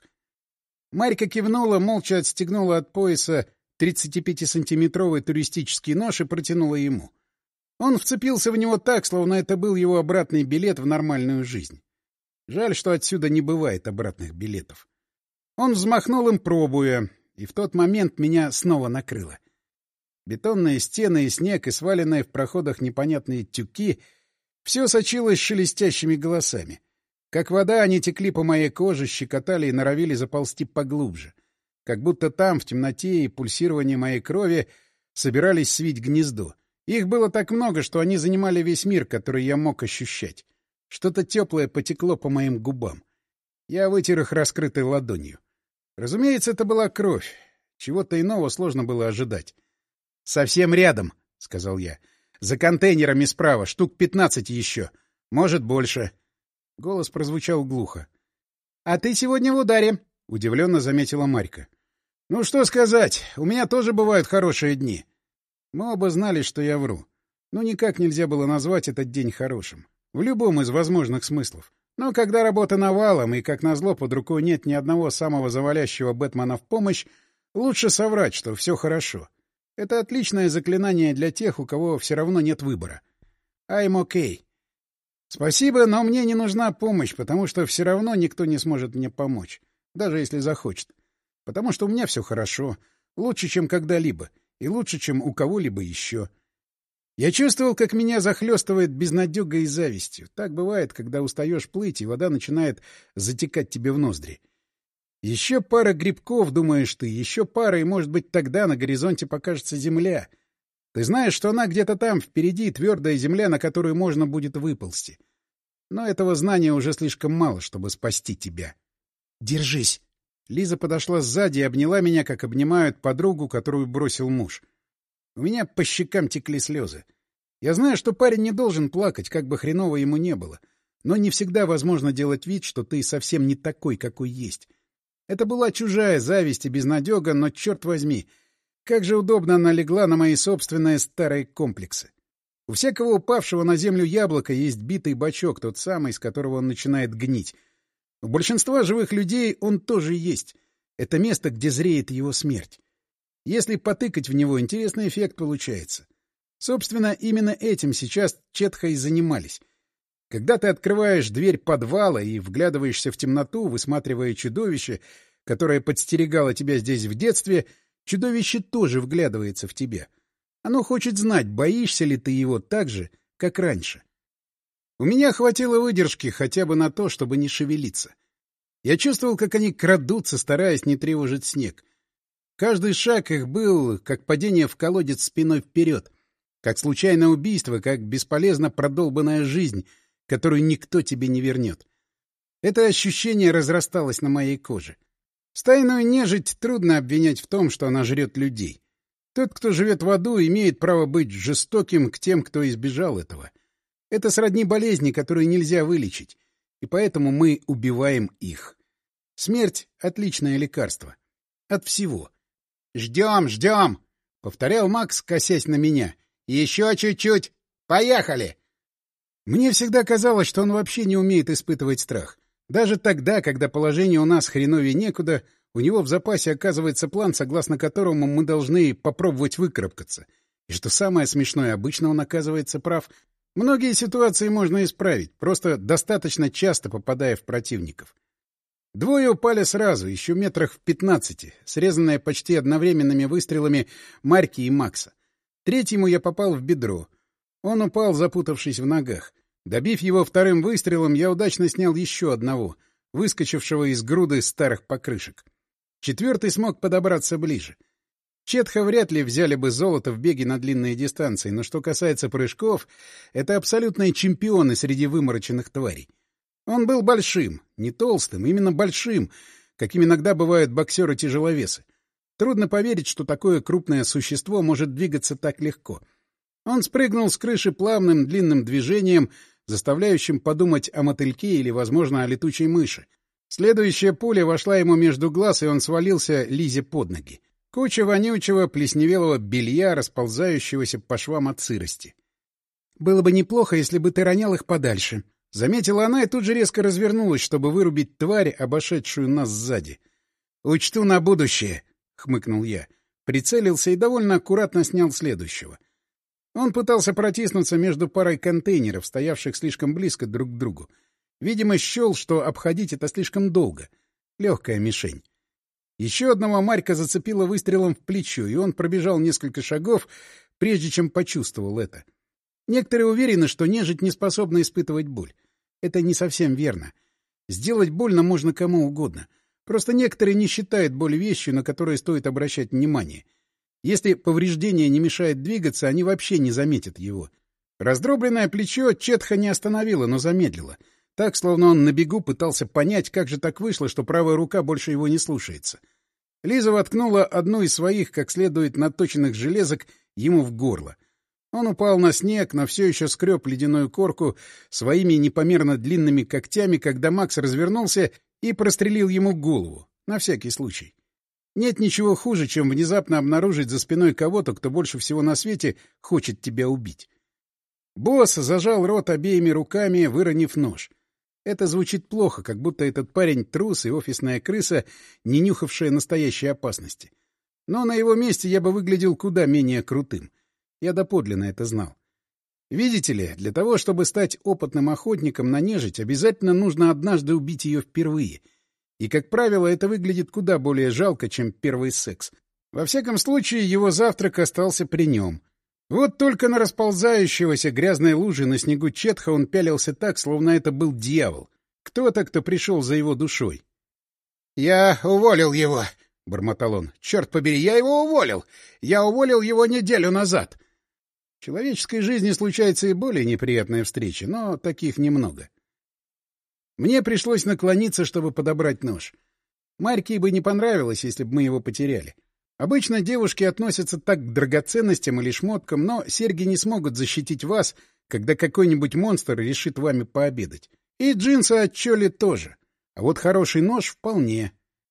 Марька кивнула, молча отстегнула от пояса 35-сантиметровый туристический нож и протянула ему. Он вцепился в него так, словно это был его обратный билет в нормальную жизнь. Жаль, что отсюда не бывает обратных билетов. Он взмахнул им, пробуя, и в тот момент меня снова накрыло. Бетонные стены и снег, и сваленные в проходах непонятные тюки — все сочилось шелестящими голосами. Как вода, они текли по моей коже, щекотали и норовили заползти поглубже. Как будто там, в темноте и пульсировании моей крови, собирались свить гнездо. Их было так много, что они занимали весь мир, который я мог ощущать. Что-то теплое потекло по моим губам. Я вытер их раскрытой ладонью. Разумеется, это была кровь. Чего-то иного сложно было ожидать. — Совсем рядом, — сказал я. — За контейнерами справа, штук 15 еще. Может, больше. Голос прозвучал глухо. — А ты сегодня в ударе, — удивленно заметила Марька. — Ну, что сказать, у меня тоже бывают хорошие дни. Мы оба знали, что я вру. Но никак нельзя было назвать этот день хорошим. В любом из возможных смыслов. Но когда работа навалом, и, как назло, под рукой нет ни одного самого завалящего Бэтмена в помощь, лучше соврать, что все хорошо. Это отличное заклинание для тех, у кого все равно нет выбора. I'm okay. Спасибо, но мне не нужна помощь, потому что все равно никто не сможет мне помочь, даже если захочет. Потому что у меня все хорошо, лучше, чем когда-либо, и лучше, чем у кого-либо еще. Я чувствовал, как меня захлестывает безнадегой и завистью. Так бывает, когда устаешь плыть, и вода начинает затекать тебе в ноздри. Еще пара грибков, думаешь ты, еще пара, и, может быть, тогда на горизонте покажется земля. Ты знаешь, что она где-то там, впереди, твердая земля, на которую можно будет выползти. Но этого знания уже слишком мало, чтобы спасти тебя. «Держись!» Лиза подошла сзади и обняла меня, как обнимают подругу, которую бросил муж. У меня по щекам текли слезы. Я знаю, что парень не должен плакать, как бы хреново ему не было. Но не всегда возможно делать вид, что ты совсем не такой, какой есть. Это была чужая зависть и безнадега, но, черт возьми, как же удобно она легла на мои собственные старые комплексы. У всякого упавшего на землю яблока есть битый бачок, тот самый, с которого он начинает гнить. У большинства живых людей он тоже есть. Это место, где зреет его смерть. Если потыкать в него, интересный эффект получается. Собственно, именно этим сейчас Четха и занимались. Когда ты открываешь дверь подвала и вглядываешься в темноту, высматривая чудовище, которое подстерегало тебя здесь в детстве, чудовище тоже вглядывается в тебя. Оно хочет знать, боишься ли ты его так же, как раньше. У меня хватило выдержки хотя бы на то, чтобы не шевелиться. Я чувствовал, как они крадутся, стараясь не тревожить снег. Каждый шаг их был, как падение в колодец спиной вперед, как случайное убийство, как бесполезно продолбанная жизнь, которую никто тебе не вернет. Это ощущение разрасталось на моей коже. Стайную нежить трудно обвинять в том, что она жрет людей. Тот, кто живет в аду, имеет право быть жестоким к тем, кто избежал этого. Это сродни болезни, которую нельзя вылечить, и поэтому мы убиваем их. Смерть — отличное лекарство. От всего. «Ждем, ждем!» — повторял Макс, косясь на меня. «Еще чуть-чуть! Поехали!» Мне всегда казалось, что он вообще не умеет испытывать страх. Даже тогда, когда положение у нас хреновее некуда, у него в запасе оказывается план, согласно которому мы должны попробовать выкарабкаться. И что самое смешное, обычно он оказывается прав. Многие ситуации можно исправить, просто достаточно часто попадая в противников. Двое упали сразу, еще метрах в 15, срезанные почти одновременными выстрелами Марьки и Макса. Третьему я попал в бедро. Он упал, запутавшись в ногах. Добив его вторым выстрелом, я удачно снял еще одного, выскочившего из груды старых покрышек. Четвертый смог подобраться ближе. Четха вряд ли взяли бы золото в беге на длинные дистанции, но что касается прыжков, это абсолютные чемпионы среди вымороченных тварей. Он был большим, не толстым, именно большим, каким иногда бывают боксеры-тяжеловесы. Трудно поверить, что такое крупное существо может двигаться так легко. Он спрыгнул с крыши плавным длинным движением, заставляющим подумать о мотыльке или, возможно, о летучей мыши. Следующая пуля вошла ему между глаз, и он свалился Лизе под ноги. Куча вонючего, плесневелого белья, расползающегося по швам от сырости. «Было бы неплохо, если бы ты ронял их подальше», — заметила она и тут же резко развернулась, чтобы вырубить тварь, обошедшую нас сзади. «Учту на будущее», — хмыкнул я. Прицелился и довольно аккуратно снял следующего. Он пытался протиснуться между парой контейнеров, стоявших слишком близко друг к другу. Видимо, счел, что обходить это слишком долго. Легкая мишень. Еще одного Марька зацепила выстрелом в плечо, и он пробежал несколько шагов, прежде чем почувствовал это. Некоторые уверены, что нежить не способна испытывать боль. Это не совсем верно. Сделать больно можно кому угодно. Просто некоторые не считают боль вещью, на которую стоит обращать внимание. Если повреждение не мешает двигаться, они вообще не заметят его. Раздробленное плечо Четха не остановило, но замедлило. Так, словно он на бегу пытался понять, как же так вышло, что правая рука больше его не слушается. Лиза воткнула одну из своих, как следует, наточенных железок ему в горло. Он упал на снег, но все еще скреб ледяную корку своими непомерно длинными когтями, когда Макс развернулся и прострелил ему голову, на всякий случай. Нет ничего хуже, чем внезапно обнаружить за спиной кого-то, кто больше всего на свете хочет тебя убить. Босс зажал рот обеими руками, выронив нож. Это звучит плохо, как будто этот парень трус и офисная крыса, не нюхавшая настоящей опасности. Но на его месте я бы выглядел куда менее крутым. Я доподлинно это знал. Видите ли, для того, чтобы стать опытным охотником на нежить, обязательно нужно однажды убить ее впервые. И, как правило, это выглядит куда более жалко, чем первый секс. Во всяком случае, его завтрак остался при нем. Вот только на расползающегося грязной лужи на снегу Четха он пялился так, словно это был дьявол. Кто-то, кто пришел за его душой. — Я уволил его, — бормотал он. — Черт побери, я его уволил! Я уволил его неделю назад! В человеческой жизни случаются и более неприятные встречи, но таких немного. Мне пришлось наклониться, чтобы подобрать нож. Марьке бы не понравилось, если бы мы его потеряли. Обычно девушки относятся так к драгоценностям или шмоткам, но серьги не смогут защитить вас, когда какой-нибудь монстр решит вами пообедать. И джинсы от Чоли тоже. А вот хороший нож вполне.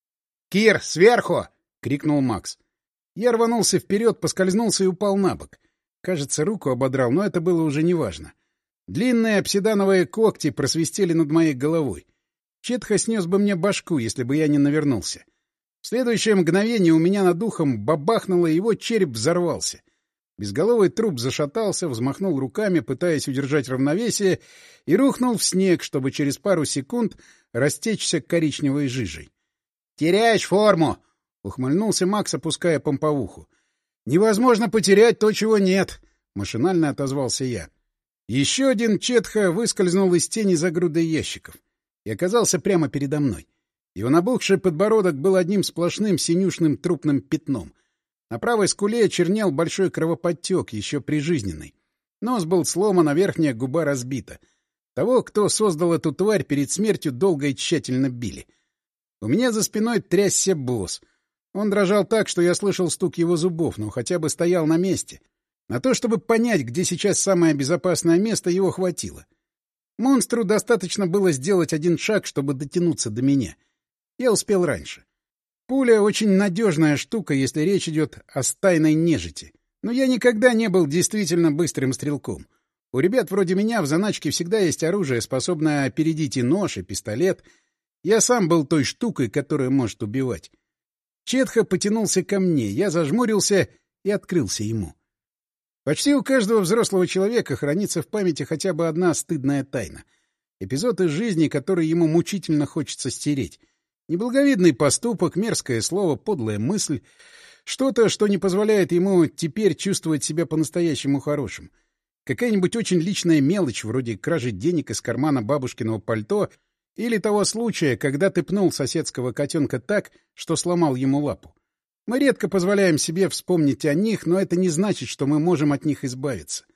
— Кир, сверху! — крикнул Макс. Я рванулся вперед, поскользнулся и упал на бок. Кажется, руку ободрал, но это было уже неважно. Длинные обсидановые когти просвистели над моей головой. Четха снес бы мне башку, если бы я не навернулся. В следующее мгновение у меня над ухом бабахнуло, и его череп взорвался. Безголовый труп зашатался, взмахнул руками, пытаясь удержать равновесие, и рухнул в снег, чтобы через пару секунд растечься коричневой жижей. — Теряешь форму! — ухмыльнулся Макс, опуская помповуху. — Невозможно потерять то, чего нет! — машинально отозвался я. Еще один Четха выскользнул из тени за грудой ящиков и оказался прямо передо мной. Его набухший подбородок был одним сплошным синюшным трупным пятном. На правой скуле чернел большой кровоподтек, еще прижизненный. Нос был сломан, а верхняя губа разбита. Того, кто создал эту тварь, перед смертью долго и тщательно били. У меня за спиной трясся босс. Он дрожал так, что я слышал стук его зубов, но хотя бы стоял на месте. На то, чтобы понять, где сейчас самое безопасное место, его хватило. Монстру достаточно было сделать один шаг, чтобы дотянуться до меня. Я успел раньше. Пуля — очень надежная штука, если речь идет о стайной нежити. Но я никогда не был действительно быстрым стрелком. У ребят вроде меня в заначке всегда есть оружие, способное опередить и нож, и пистолет. Я сам был той штукой, которая может убивать. Четха потянулся ко мне, я зажмурился и открылся ему. Почти у каждого взрослого человека хранится в памяти хотя бы одна стыдная тайна. Эпизод из жизни, который ему мучительно хочется стереть. Неблаговидный поступок, мерзкое слово, подлая мысль. Что-то, что не позволяет ему теперь чувствовать себя по-настоящему хорошим. Какая-нибудь очень личная мелочь, вроде кражи денег из кармана бабушкиного пальто или того случая, когда ты пнул соседского котенка так, что сломал ему лапу. Мы редко позволяем себе вспомнить о них, но это не значит, что мы можем от них избавиться.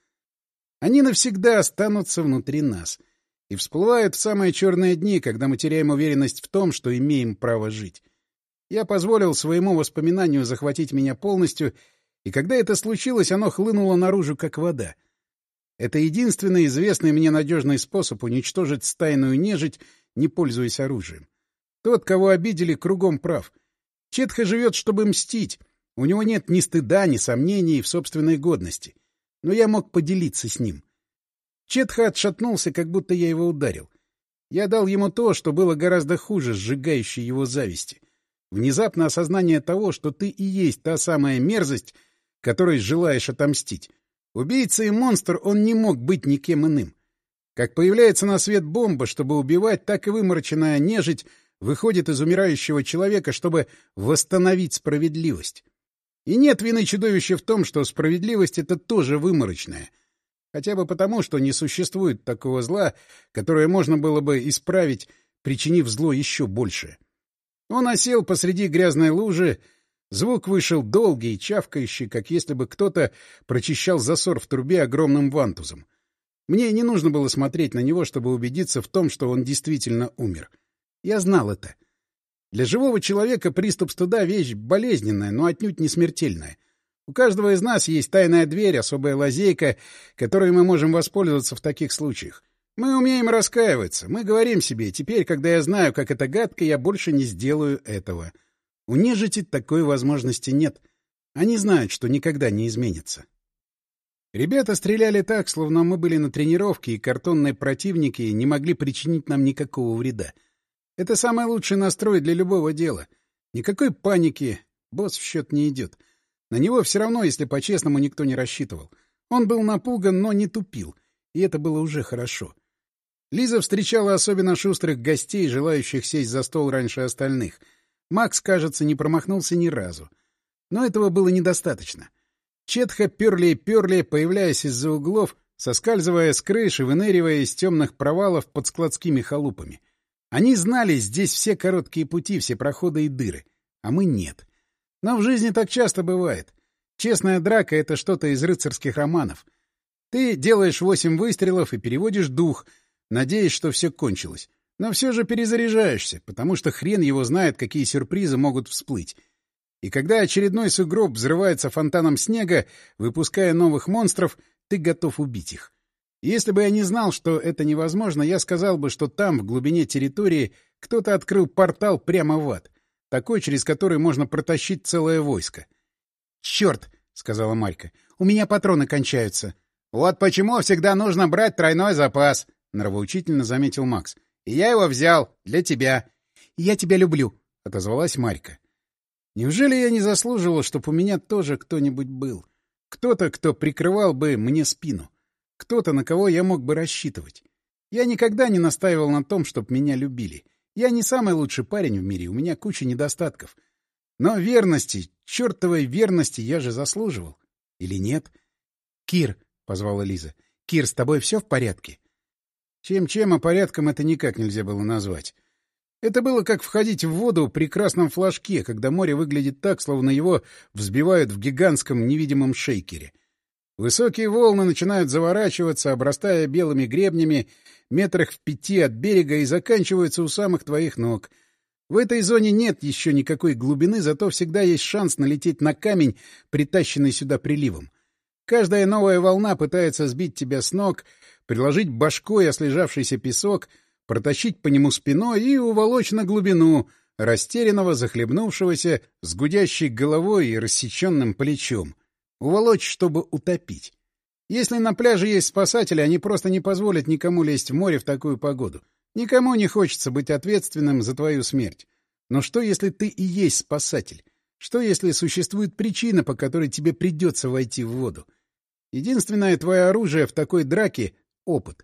Они навсегда останутся внутри нас и всплывают в самые черные дни, когда мы теряем уверенность в том, что имеем право жить. Я позволил своему воспоминанию захватить меня полностью, и когда это случилось, оно хлынуло наружу, как вода. Это единственный известный мне надежный способ уничтожить стайную нежить, не пользуясь оружием. Тот, кого обидели, кругом прав. Четха живет, чтобы мстить. У него нет ни стыда, ни сомнений в собственной годности. Но я мог поделиться с ним. Четха отшатнулся, как будто я его ударил. Я дал ему то, что было гораздо хуже сжигающей его зависти. Внезапно осознание того, что ты и есть та самая мерзость, которой желаешь отомстить. Убийца и монстр, он не мог быть никем иным. Как появляется на свет бомба, чтобы убивать, так и вымороченная нежить выходит из умирающего человека, чтобы восстановить справедливость. И нет вины чудовища в том, что справедливость — это тоже выморочная. Хотя бы потому, что не существует такого зла, которое можно было бы исправить, причинив зло еще большее. Он осел посреди грязной лужи, звук вышел долгий и чавкающий, как если бы кто-то прочищал засор в трубе огромным вантузом. Мне не нужно было смотреть на него, чтобы убедиться в том, что он действительно умер. Я знал это. Для живого человека приступ стыда — вещь болезненная, но отнюдь не смертельная. У каждого из нас есть тайная дверь, особая лазейка, которой мы можем воспользоваться в таких случаях. Мы умеем раскаиваться. Мы говорим себе: теперь, когда я знаю, как это гадко, я больше не сделаю этого. У нежити такой возможности нет. Они знают, что никогда не изменится. Ребята стреляли так, словно мы были на тренировке, и картонные противники не могли причинить нам никакого вреда. Это самый лучший настрой для любого дела. Никакой паники, босс в счет не идет. На него все равно, если по-честному, никто не рассчитывал. Он был напуган, но не тупил, и это было уже хорошо. Лиза встречала особенно шустрых гостей, желающих сесть за стол раньше остальных. Макс, кажется, не промахнулся ни разу. Но этого было недостаточно. Четха перли и перли, появляясь из-за углов, соскальзывая с крыши, выныривая из темных провалов под складскими халупами. Они знали здесь все короткие пути, все проходы и дыры, а мы нет. Но в жизни так часто бывает. Честная драка — это что-то из рыцарских романов. Ты делаешь 8 выстрелов и переводишь дух, надеясь, что все кончилось. Но все же перезаряжаешься, потому что хрен его знает, какие сюрпризы могут всплыть. И когда очередной сугроб взрывается фонтаном снега, выпуская новых монстров, ты готов убить их. И если бы я не знал, что это невозможно, я сказал бы, что там, в глубине территории, кто-то открыл портал прямо в ад, такой, через который можно протащить целое войско. — Черт! — сказала Марька. — У меня патроны кончаются. — Вот почему всегда нужно брать тройной запас, — нравоучительно заметил Макс. — И я его взял. Для тебя. — Я тебя люблю, — отозвалась Марька. Неужели я не заслуживал, чтобы у меня тоже кто-нибудь был? Кто-то, кто прикрывал бы мне спину. Кто-то, на кого я мог бы рассчитывать. Я никогда не настаивал на том, чтобы меня любили. Я не самый лучший парень в мире, у меня куча недостатков. Но верности, чертовой верности я же заслуживал. Или нет? — Кир, — позвала Лиза. — Кир, с тобой все в порядке? Чем-чем, а порядком это никак нельзя было назвать. Это было как входить в воду при красном флажке, когда море выглядит так, словно его взбивают в гигантском невидимом шейкере. Высокие волны начинают заворачиваться, обрастая белыми гребнями, метрах в 5 от берега и заканчиваются у самых твоих ног. В этой зоне нет еще никакой глубины, зато всегда есть шанс налететь на камень, притащенный сюда приливом. Каждая новая волна пытается сбить тебя с ног, приложить башкой о слежавшийся песок, протащить по нему спиной и уволочь на глубину, растерянного, захлебнувшегося, с гудящей головой и рассеченным плечом. Уволочь, чтобы утопить. Если на пляже есть спасатели, они просто не позволят никому лезть в море в такую погоду. Никому не хочется быть ответственным за твою смерть. Но что, если ты и есть спасатель? Что, если существует причина, по которой тебе придется войти в воду? Единственное твое оружие в такой драке — опыт.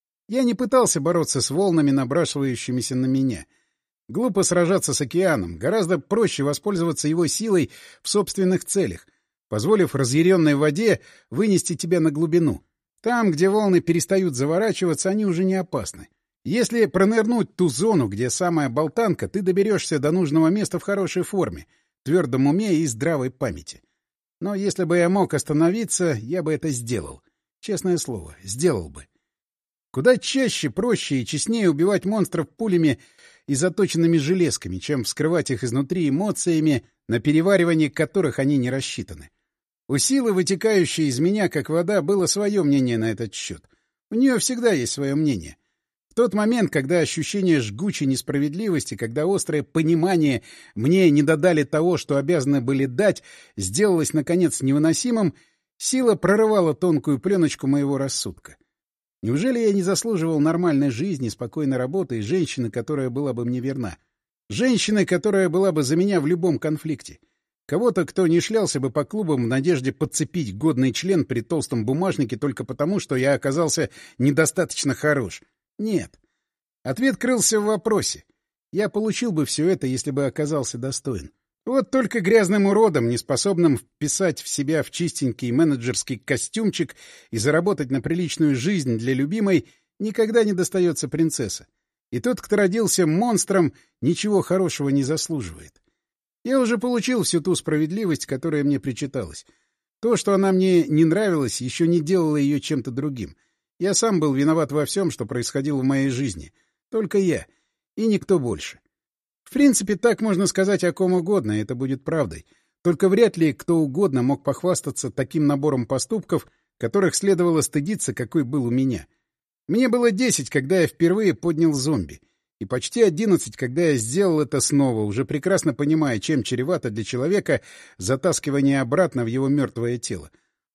Я не пытался бороться с волнами, набрасывающимися на меня. Глупо сражаться с океаном. Гораздо проще воспользоваться его силой в собственных целях, позволив разъяренной воде вынести тебя на глубину. Там, где волны перестают заворачиваться, они уже не опасны. Если пронырнуть ту зону, где самая болтанка, ты доберешься до нужного места в хорошей форме, твердом уме и здравой памяти. Но если бы я мог остановиться, я бы это сделал. Честное слово, сделал бы. Куда чаще, проще и честнее убивать монстров пулями и заточенными железками, чем вскрывать их изнутри эмоциями, на переваривание которых они не рассчитаны. У силы, вытекающей из меня, как вода, было свое мнение на этот счет. У нее всегда есть свое мнение. В тот момент, когда ощущение жгучей несправедливости, когда острое понимание мне не додали того, что обязаны были дать, сделалось, наконец, невыносимым, сила прорывала тонкую пленочку моего рассудка. Неужели я не заслуживал нормальной жизни, спокойной работы и женщины, которая была бы мне верна? Женщины, которая была бы за меня в любом конфликте. Кого-то, кто не шлялся бы по клубам в надежде подцепить годный член при толстом бумажнике только потому, что я оказался недостаточно хорош. Нет. Ответ крылся в вопросе. Я получил бы все это, если бы оказался достоин. Вот только грязным уродом, неспособным вписать в себя в чистенький менеджерский костюмчик и заработать на приличную жизнь для любимой, никогда не достается принцесса. И тот, кто родился монстром, ничего хорошего не заслуживает. Я уже получил всю ту справедливость, которая мне причиталась. То, что она мне не нравилась, еще не делало ее чем-то другим. Я сам был виноват во всем, что происходило в моей жизни. Только я. И никто больше. В принципе, так можно сказать о ком угодно, и это будет правдой. Только вряд ли кто угодно мог похвастаться таким набором поступков, которых следовало стыдиться, какой был у меня. Мне было 10, когда я впервые поднял зомби. И почти 11, когда я сделал это снова, уже прекрасно понимая, чем чревато для человека затаскивание обратно в его мертвое тело.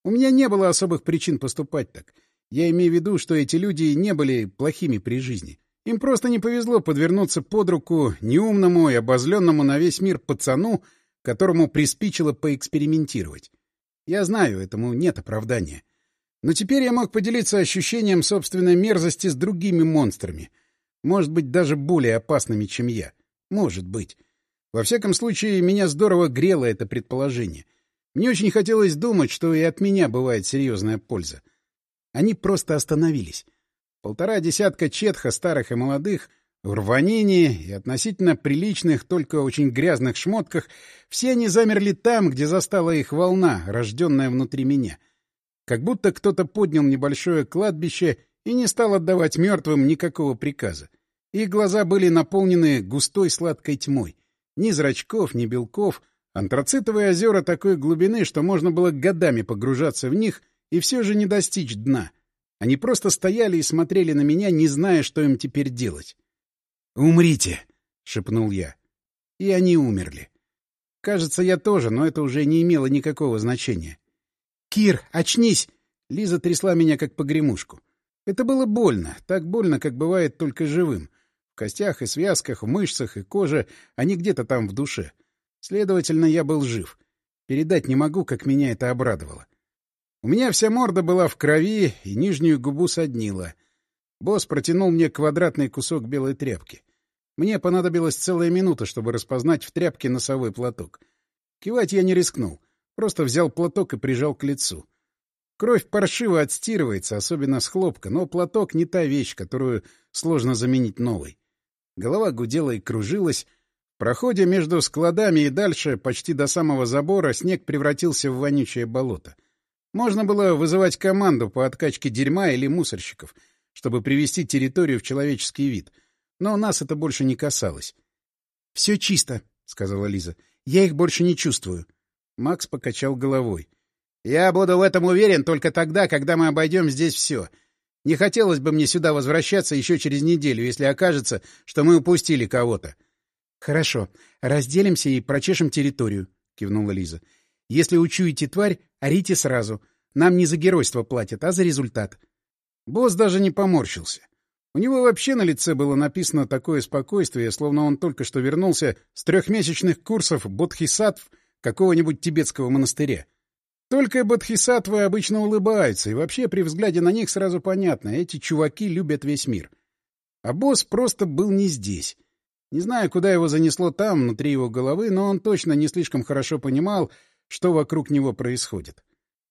У меня не было особых причин поступать так. Я имею в виду, что эти люди не были плохими при жизни. Им просто не повезло подвернуться под руку неумному и обозленному на весь мир пацану, которому приспичило поэкспериментировать. Я знаю, этому нет оправдания. Но теперь я мог поделиться ощущением собственной мерзости с другими монстрами. Может быть, даже более опасными, чем я. Может быть. Во всяком случае, меня здорово грело это предположение. Мне очень хотелось думать, что и от меня бывает серьезная польза. Они просто остановились. 1,5 десятка четха, старых и молодых, в рванении и относительно приличных, только очень грязных шмотках, все они замерли там, где застала их волна, рожденная внутри меня. Как будто кто-то поднял небольшое кладбище и не стал отдавать мертвым никакого приказа. Их глаза были наполнены густой сладкой тьмой. Ни зрачков, ни белков. Антрацитовые озера такой глубины, что можно было годами погружаться в них и все же не достичь дна. Они просто стояли и смотрели на меня, не зная, что им теперь делать. «Умрите!» — шепнул я. И они умерли. Кажется, я тоже, но это уже не имело никакого значения. «Кир, очнись!» Лиза трясла меня, как погремушку. Это было больно, так больно, как бывает только живым. В костях и связках, в мышцах и коже, а не где-то там в душе. Следовательно, я был жив. Передать не могу, как меня это обрадовало. У меня вся морда была в крови и нижнюю губу соднила. Босс протянул мне квадратный кусок белой тряпки. Мне понадобилась целая минута, чтобы распознать в тряпке носовой платок. Кивать я не рискнул. Просто взял платок и прижал к лицу. Кровь паршиво отстирывается, особенно с хлопка, но платок не та вещь, которую сложно заменить новой. Голова гудела и кружилась. В проходе между складами и дальше, почти до самого забора, снег превратился в вонючее болото. Можно было вызывать команду по откачке дерьма или мусорщиков, чтобы привести территорию в человеческий вид. Но нас это больше не касалось. — Все чисто, — сказала Лиза. — Я их больше не чувствую. Макс покачал головой. — Я буду в этом уверен только тогда, когда мы обойдем здесь все. Не хотелось бы мне сюда возвращаться еще через неделю, если окажется, что мы упустили кого-то. — Хорошо. Разделимся и прочешем территорию, — кивнула Лиза. — Если учуете тварь, орите сразу. Нам не за геройство платят, а за результат. Босс даже не поморщился. У него вообще на лице было написано такое спокойствие, словно он только что вернулся с 3-месячных курсов бодхисаттв какого-нибудь тибетского монастыря. Только бодхисаттвы обычно улыбаются, и вообще при взгляде на них сразу понятно — эти чуваки любят весь мир. А босс просто был не здесь. Не знаю, куда его занесло там, внутри его головы, но он точно не слишком хорошо понимал, что вокруг него происходит.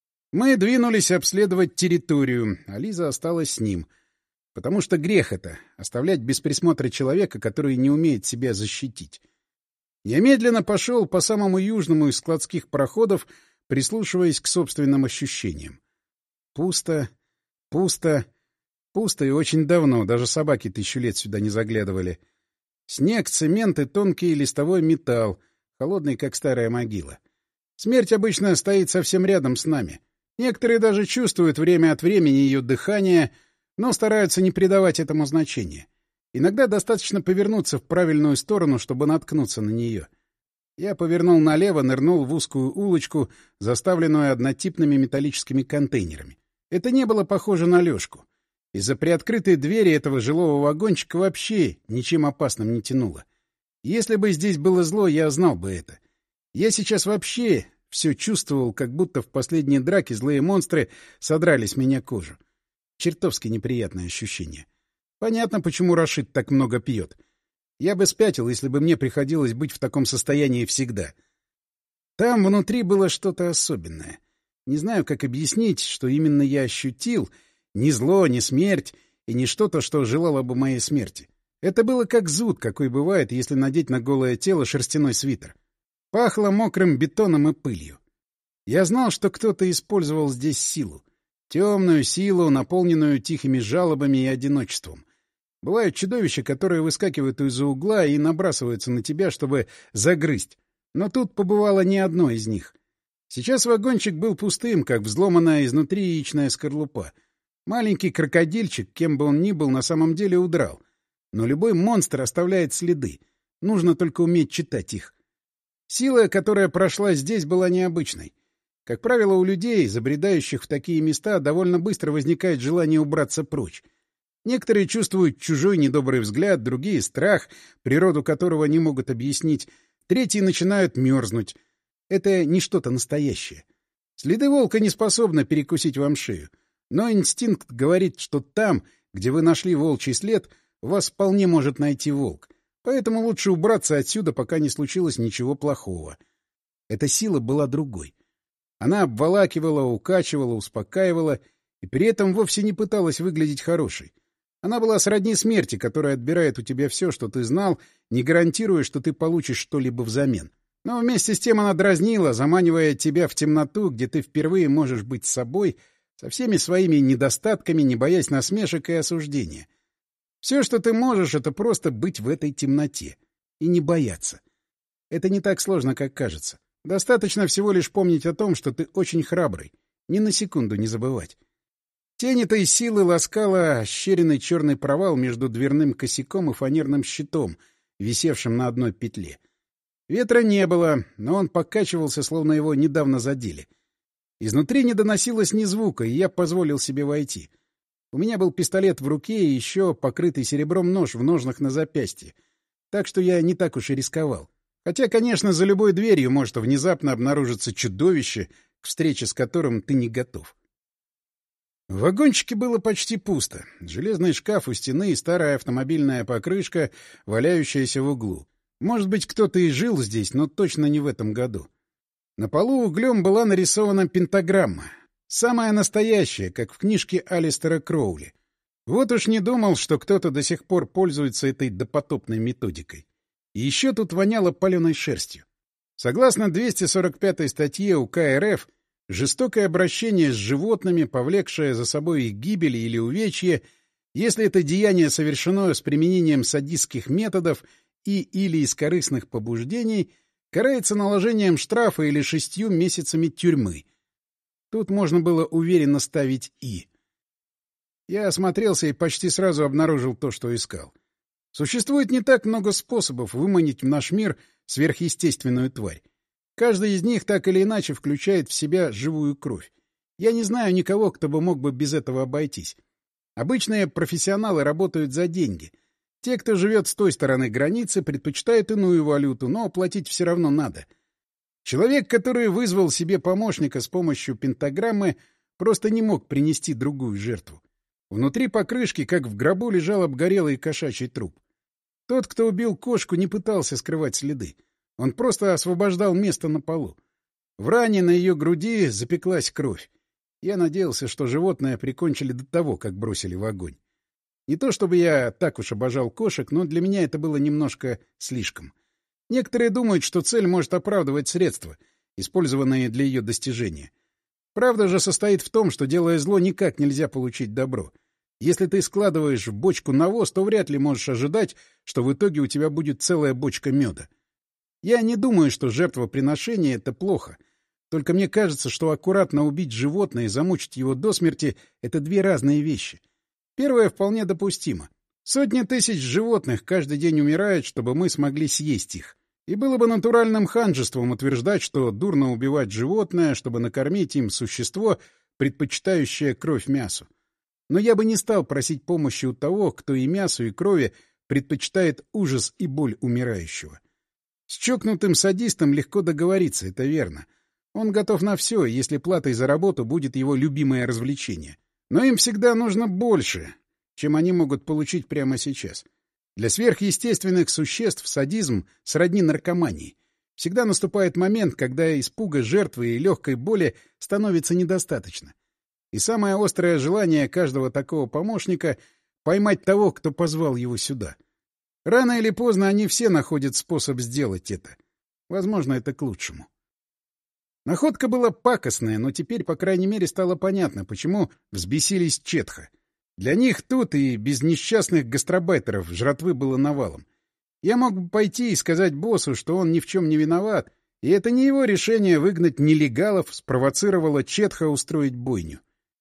Мы двинулись обследовать территорию, а Лиза осталась с ним. Потому что грех это — оставлять без присмотра человека, который не умеет себя защитить. Я медленно пошел по самому южному из складских проходов, прислушиваясь к собственным ощущениям. Пусто, пусто, пусто и очень давно, даже собаки 1000 лет сюда не заглядывали. Снег, цемент и тонкий листовой металл, холодный, как старая могила. Смерть обычно стоит совсем рядом с нами. Некоторые даже чувствуют время от времени ее дыхание, но стараются не придавать этому значения. Иногда достаточно повернуться в правильную сторону, чтобы наткнуться на нее. Я повернул налево, нырнул в узкую улочку, заставленную однотипными металлическими контейнерами. Это не было похоже на лёжку. Из-за приоткрытой двери этого жилого вагончика вообще ничем опасным не тянуло. Если бы здесь было зло, я знал бы это. Я сейчас вообще все чувствовал, как будто в последней драке злые монстры содрали с меня кожу. Чертовски неприятное ощущение. Понятно, почему Рашид так много пьет. Я бы спятил, если бы мне приходилось быть в таком состоянии всегда. Там внутри было что-то особенное. Не знаю, как объяснить, что именно я ощутил. Ни зло, ни смерть, и не что-то, что желало бы моей смерти. Это было как зуд, какой бывает, если надеть на голое тело шерстяной свитер. Пахло мокрым бетоном и пылью. Я знал, что кто-то использовал здесь силу. Темную силу, наполненную тихими жалобами и одиночеством. Бывают чудовища, которые выскакивают из-за угла и набрасываются на тебя, чтобы загрызть. Но тут побывало не одно из них. Сейчас вагончик был пустым, как взломанная изнутри яичная скорлупа. Маленький крокодильчик, кем бы он ни был, на самом деле удрал. Но любой монстр оставляет следы. Нужно только уметь читать их. Сила, которая прошла здесь, была необычной. Как правило, у людей, забредающих в такие места, довольно быстро возникает желание убраться прочь. Некоторые чувствуют чужой недобрый взгляд, другие — страх, природу которого не могут объяснить, третьи начинают мерзнуть. Это не что-то настоящее. Следы волка не способны перекусить вам шею. Но инстинкт говорит, что там, где вы нашли волчий след, вас вполне может найти волк. Поэтому лучше убраться отсюда, пока не случилось ничего плохого. Эта сила была другой. Она обволакивала, укачивала, успокаивала и при этом вовсе не пыталась выглядеть хорошей. Она была сродни смерти, которая отбирает у тебя все, что ты знал, не гарантируя, что ты получишь что-либо взамен. Но вместе с тем она дразнила, заманивая тебя в темноту, где ты впервые можешь быть собой, со всеми своими недостатками, не боясь насмешек и осуждения. Все, что ты можешь, — это просто быть в этой темноте и не бояться. Это не так сложно, как кажется. Достаточно всего лишь помнить о том, что ты очень храбрый, ни на секунду не забывать. Тень этой силы ласкала ощеренный черный провал между дверным косяком и фанерным щитом, висевшим на одной петле. Ветра не было, но он покачивался, словно его недавно задели. Изнутри не доносилось ни звука, и я позволил себе войти. У меня был пистолет в руке и еще покрытый серебром нож в ножнах на запястье, так что я не так уж и рисковал. Хотя, конечно, за любой дверью может внезапно обнаружиться чудовище, к встрече с которым ты не готов. В вагончике было почти пусто. Железный шкаф у стены и старая автомобильная покрышка, валяющаяся в углу. Может быть, кто-то и жил здесь, но точно не в этом году. На полу углем была нарисована пентаграмма. Самая настоящая, как в книжке Алистера Кроули. Вот уж не думал, что кто-то до сих пор пользуется этой допотопной методикой. И еще тут воняло паленой шерстью. Согласно 245 статье УК РФ, жестокое обращение с животными, повлекшее за собой их гибель или увечье, если это деяние совершено с применением садистских методов или из корыстных побуждений, карается наложением штрафа или 6 месяцами тюрьмы. Тут можно было уверенно ставить «и». Я осмотрелся и почти сразу обнаружил то, что искал. Существует не так много способов выманить в наш мир сверхъестественную тварь. Каждый из них так или иначе включает в себя живую кровь. Я не знаю никого, кто бы мог бы без этого обойтись. Обычные профессионалы работают за деньги. Те, кто живет с той стороны границы, предпочитают иную валюту, но оплатить все равно надо. Человек, который вызвал себе помощника с помощью пентаграммы, просто не мог принести другую жертву. Внутри покрышки, как в гробу, лежал обгорелый кошачий труп. Тот, кто убил кошку, не пытался скрывать следы. Он просто освобождал место на полу. В ране на ее груди запеклась кровь. Я надеялся, что животное прикончили до того, как бросили в огонь. Не то чтобы я так уж обожал кошек, но для меня это было немножко слишком. Некоторые думают, что цель может оправдывать средства, использованные для ее достижения. Правда же состоит в том, что, делая зло, никак нельзя получить добро. Если ты складываешь в бочку навоз, то вряд ли можешь ожидать, что в итоге у тебя будет целая бочка меда. Я не думаю, что жертвоприношение — это плохо. Только мне кажется, что аккуратно убить животное и замучить его до смерти — это две разные вещи. Первое вполне допустимо. Сотни тысяч животных каждый день умирают, чтобы мы смогли съесть их. И было бы натуральным ханжеством утверждать, что дурно убивать животное, чтобы накормить им существо, предпочитающее кровь мясу. Но я бы не стал просить помощи у того, кто и мясу, и крови предпочитает ужас и боль умирающего. С чокнутым садистом легко договориться, это верно. Он готов на все, если платой за работу будет его любимое развлечение. Но им всегда нужно больше, чем они могут получить прямо сейчас. Для сверхъестественных существ садизм сродни наркомании. Всегда наступает момент, когда испуга жертвы и легкой боли становится недостаточно. И самое острое желание каждого такого помощника — поймать того, кто позвал его сюда. Рано или поздно они все находят способ сделать это. Возможно, это к лучшему. Находка была пакостная, но теперь, по крайней мере, стало понятно, почему взбесились Четха. Для них тут и без несчастных гастробайтеров жратвы было навалом. Я мог бы пойти и сказать боссу, что он ни в чем не виноват, и это не его решение выгнать нелегалов спровоцировало Четха устроить бойню.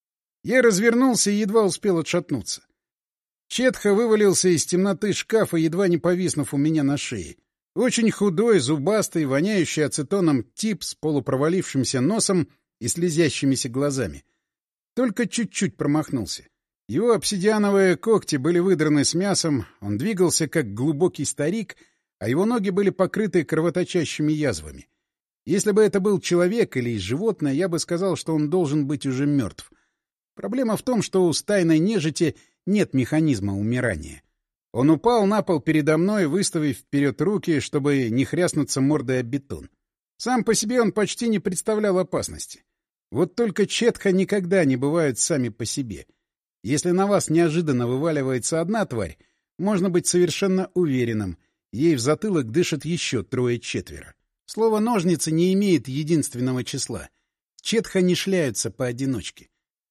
Я развернулся и едва успел отшатнуться. Четха вывалился из темноты шкафа, едва не повиснув у меня на шее. Очень худой, зубастый, воняющий ацетоном тип с полупровалившимся носом и слезящимися глазами. Только чуть-чуть промахнулся. Его обсидиановые когти были выдраны с мясом, он двигался как глубокий старик, а его ноги были покрыты кровоточащими язвами. Если бы это был человек или животное, я бы сказал, что он должен быть уже мертв. Проблема в том, что у стайной нежити нет механизма умирания. Он упал на пол передо мной, выставив вперед руки, чтобы не хряснуться мордой об бетон. Сам по себе он почти не представлял опасности. Вот только четха никогда не бывают сами по себе. Если на вас неожиданно вываливается одна тварь, можно быть совершенно уверенным, ей в затылок дышат еще трое-четверо. Слово «ножницы» не имеет единственного числа. Четха не шляются поодиночке.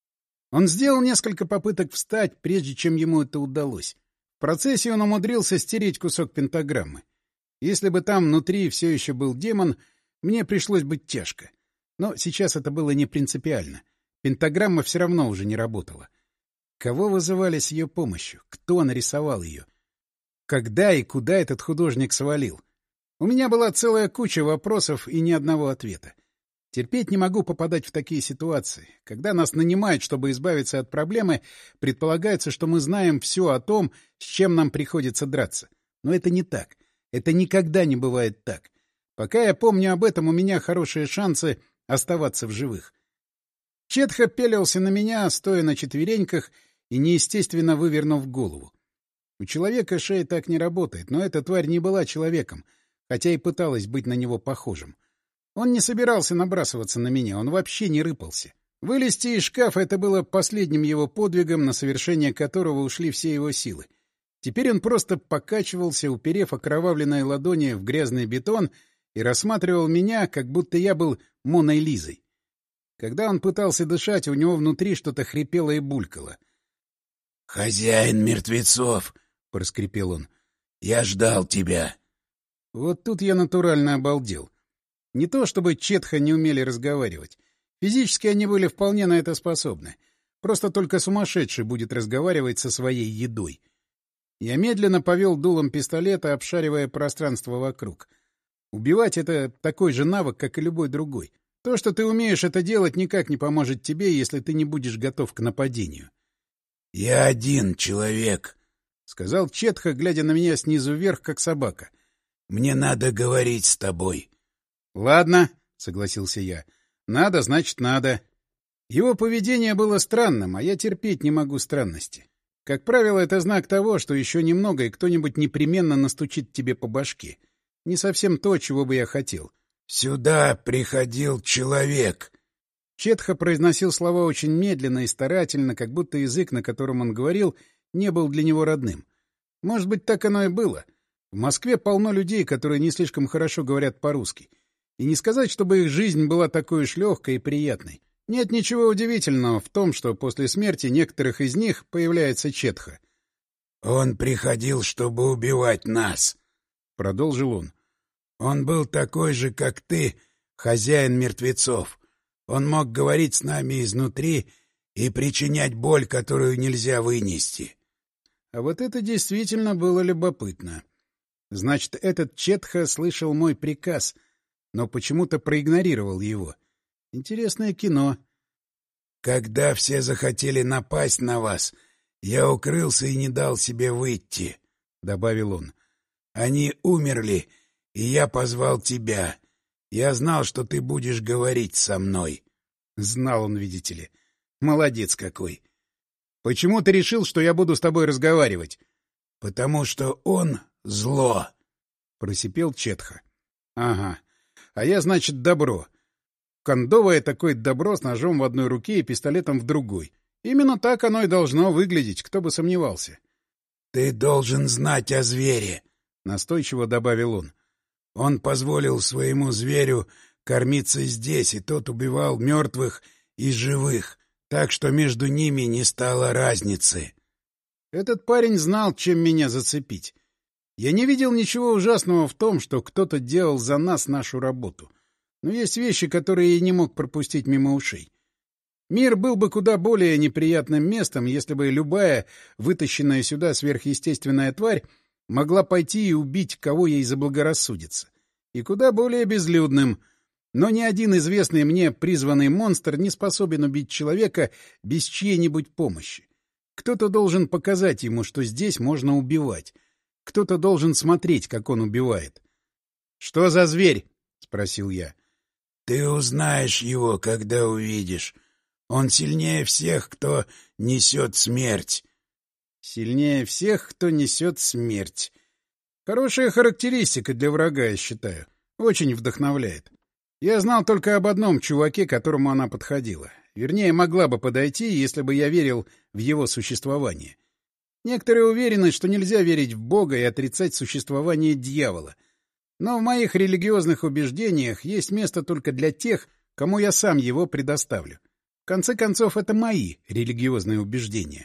Он сделал несколько попыток встать, прежде чем ему это удалось. В процессе он умудрился стереть кусок пентаграммы. Если бы там внутри все еще был демон, мне пришлось быть тяжко. Но сейчас это было не принципиально. Пентаграмма все равно уже не работала. Кого вызывали с ее помощью? Кто нарисовал ее? Когда и куда этот художник свалил? У меня была целая куча вопросов и ни одного ответа. Терпеть не могу попадать в такие ситуации. Когда нас нанимают, чтобы избавиться от проблемы, предполагается, что мы знаем все о том, с чем нам приходится драться. Но это не так. Это никогда не бывает так. Пока я помню об этом, у меня хорошие шансы оставаться в живых. Четха пялился на меня, стоя на четвереньках и неестественно вывернув голову. У человека шея так не работает, но эта тварь не была человеком, хотя и пыталась быть на него похожим. Он не собирался набрасываться на меня, он вообще не рыпался. Вылезти из шкафа — это было последним его подвигом, на совершение которого ушли все его силы. Теперь он просто покачивался, уперев окровавленные ладони в грязный бетон, и рассматривал меня, как будто я был Моной Лизой. Когда он пытался дышать, у него внутри что-то хрипело и булькало. — Хозяин мертвецов! — проскрипел он. — Я ждал тебя. Вот тут я натурально обалдел. Не то чтобы четха не умели разговаривать. Физически они были вполне на это способны. Просто только сумасшедший будет разговаривать со своей едой. Я медленно повел дулом пистолета, обшаривая пространство вокруг. Убивать — это такой же навык, как и любой другой. То, что ты умеешь это делать, никак не поможет тебе, если ты не будешь готов к нападению. — Я один человек, — сказал четха, глядя на меня снизу вверх, как собака. — Мне надо говорить с тобой. — Ладно, — согласился я. — Надо, значит, надо. Его поведение было странным, а я терпеть не могу странности. Как правило, это знак того, что еще немного, и кто-нибудь непременно настучит тебе по башке. Не совсем то, чего бы я хотел. — Сюда приходил человек. Четха произносил слова очень медленно и старательно, как будто язык, на котором он говорил, не был для него родным. Может быть, так оно и было. В Москве полно людей, которые не слишком хорошо говорят по-русски. И не сказать, чтобы их жизнь была такой уж легкой и приятной. Нет ничего удивительного в том, что после смерти некоторых из них появляется четха. — Он приходил, чтобы убивать нас, — продолжил он. — Он был такой же, как ты, хозяин мертвецов. Он мог говорить с нами изнутри и причинять боль, которую нельзя вынести. А вот это действительно было любопытно. Значит, этот четха слышал мой приказ, но почему-то проигнорировал его. Интересное кино. Когда все захотели напасть на вас, я укрылся и не дал себе выйти, — добавил он. Они умерли, и я позвал тебя. Я знал, что ты будешь говорить со мной. Знал он, видите ли. Молодец какой. Почему ты решил, что я буду с тобой разговаривать? Потому что он зло, — просипел четха. Ага. А я, значит, добро. Кондовое такое добро с ножом в одной руке и пистолетом в другой. Именно так оно и должно выглядеть, кто бы сомневался. — Ты должен знать о звере, — настойчиво добавил он. Он позволил своему зверю кормиться здесь, и тот убивал мертвых и живых, так что между ними не стало разницы. Этот парень знал, чем меня зацепить. Я не видел ничего ужасного в том, что кто-то делал за нас нашу работу. Но есть вещи, которые я не мог пропустить мимо ушей. Мир был бы куда более неприятным местом, если бы любая вытащенная сюда сверхъестественная тварь могла пойти и убить, кого ей заблагорассудится. И куда более безлюдным. Но ни один известный мне призванный монстр не способен убить человека без чьей-нибудь помощи. Кто-то должен показать ему, что здесь можно убивать. Кто-то должен смотреть, как он убивает. — Что за зверь? — спросил я. — Ты узнаешь его, когда увидишь. Он сильнее всех, кто несет смерть. — Сильнее всех, кто несет смерть. Хорошая характеристика для врага, я считаю. Очень вдохновляет. Я знал только об одном чуваке, к которому она подходила. Вернее, могла бы подойти, если бы я верил в его существование. Некоторые уверены, что нельзя верить в Бога и отрицать существование дьявола. Но в моих религиозных убеждениях есть место только для тех, кому я сам его предоставлю. В конце концов, это мои религиозные убеждения.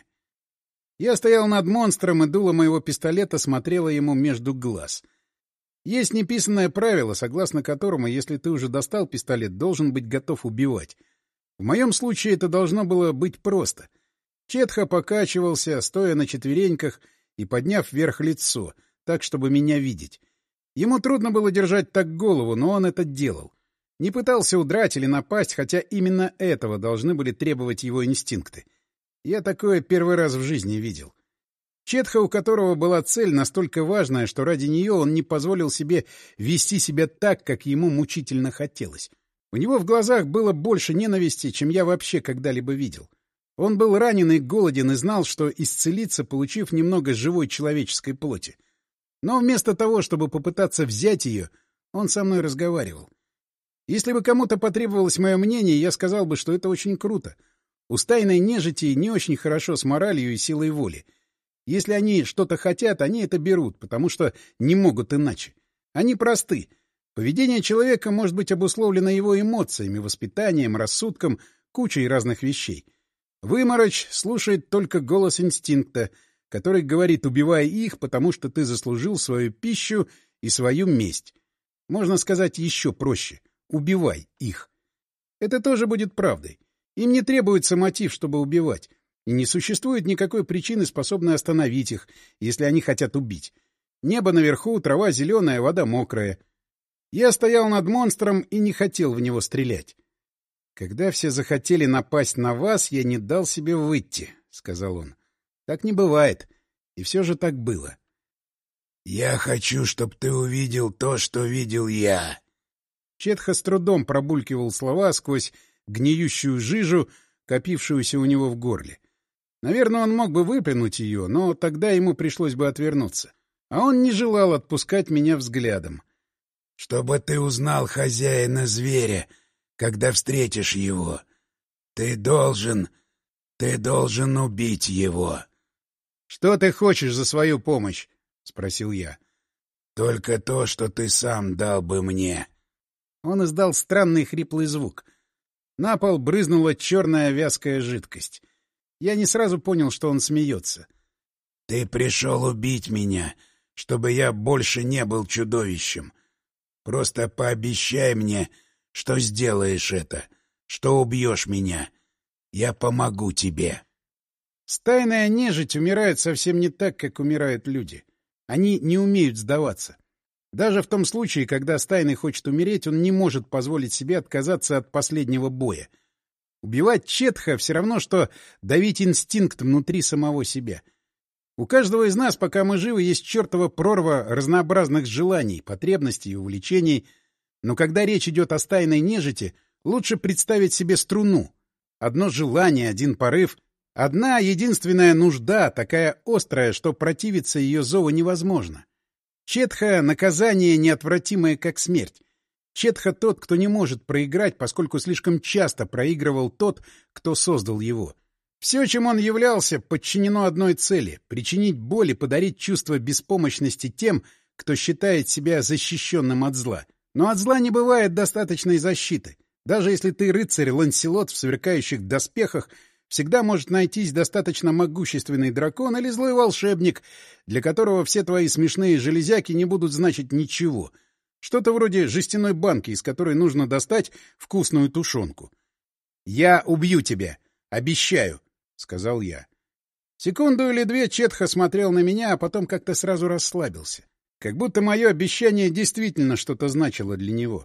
Я стоял над монстром, и дуло моего пистолета смотрело ему между глаз. Есть неписанное правило, согласно которому, если ты уже достал пистолет, должен быть готов убивать. В моем случае это должно было быть просто. Четха покачивался, стоя на четвереньках и подняв вверх лицо, так, чтобы меня видеть. Ему трудно было держать так голову, но он это делал. Не пытался удрать или напасть, хотя именно этого должны были требовать его инстинкты. Я такое первый раз в жизни видел. Четха, у которого была цель настолько важная, что ради нее он не позволил себе вести себя так, как ему мучительно хотелось. У него в глазах было больше ненависти, чем я вообще когда-либо видел. Он был ранен и голоден и знал, что исцелится, получив немного живой человеческой плоти. Но вместо того, чтобы попытаться взять ее, он со мной разговаривал. Если бы кому-то потребовалось мое мнение, я сказал бы, что это очень круто. У стайной нежити не очень хорошо с моралью и силой воли. Если они что-то хотят, они это берут, потому что не могут иначе. Они просты. Поведение человека может быть обусловлено его эмоциями, воспитанием, рассудком, кучей разных вещей. Выморочь слушает только голос инстинкта, который говорит: убивай их, потому что ты заслужил свою пищу и свою месть. Можно сказать еще проще: убивай их. Это тоже будет правдой. Им не требуется мотив, чтобы убивать. И не существует никакой причины, способной остановить их, если они хотят убить. Небо наверху, трава зеленая, вода мокрая. Я стоял над монстром и не хотел в него стрелять. «Когда все захотели напасть на вас, я не дал себе выйти», — сказал он. «Так не бывает. И все же так было». «Я хочу, чтобы ты увидел то, что видел я». Четха с трудом пробулькивал слова сквозь гниющую жижу, копившуюся у него в горле. Наверное, он мог бы выплюнуть ее, но тогда ему пришлось бы отвернуться. А он не желал отпускать меня взглядом. «Чтобы ты узнал хозяина зверя, когда встретишь его. Ты должен убить его». «Что ты хочешь за свою помощь?» — спросил я. «Только то, что ты сам дал бы мне». Он издал странный хриплый звук. На пол брызнула черная вязкая жидкость. Я не сразу понял, что он смеется. «Ты пришел убить меня, чтобы я больше не был чудовищем. Просто пообещай мне, что сделаешь это, что убьешь меня. Я помогу тебе». Стайная нежить умирает совсем не так, как умирают люди. Они не умеют сдаваться. Даже в том случае, когда стайный хочет умереть, он не может позволить себе отказаться от последнего боя. Убивать Четха — все равно, что давить инстинкт внутри самого себя. У каждого из нас, пока мы живы, есть чертова прорва разнообразных желаний, потребностей и увлечений. Но когда речь идет о стайной нежити, лучше представить себе струну. Одно желание, один порыв, одна единственная нужда, такая острая, что противиться ее зову невозможно. Четха — наказание неотвратимое, как смерть. Четха — тот, кто не может проиграть, поскольку слишком часто проигрывал тот, кто создал его. Все, чем он являлся, подчинено одной цели — причинить боль и подарить чувство беспомощности тем, кто считает себя защищенным от зла. Но от зла не бывает достаточной защиты. Даже если ты рыцарь Ланселот в сверкающих доспехах, всегда может найтись достаточно могущественный дракон или злой волшебник, для которого все твои смешные железяки не будут значить ничего. Что-то вроде жестяной банки, из которой нужно достать вкусную тушенку. «Я убью тебя. Обещаю», — сказал я. Секунду или две Четха смотрел на меня, а потом как-то сразу расслабился. Как будто мое обещание действительно что-то значило для него.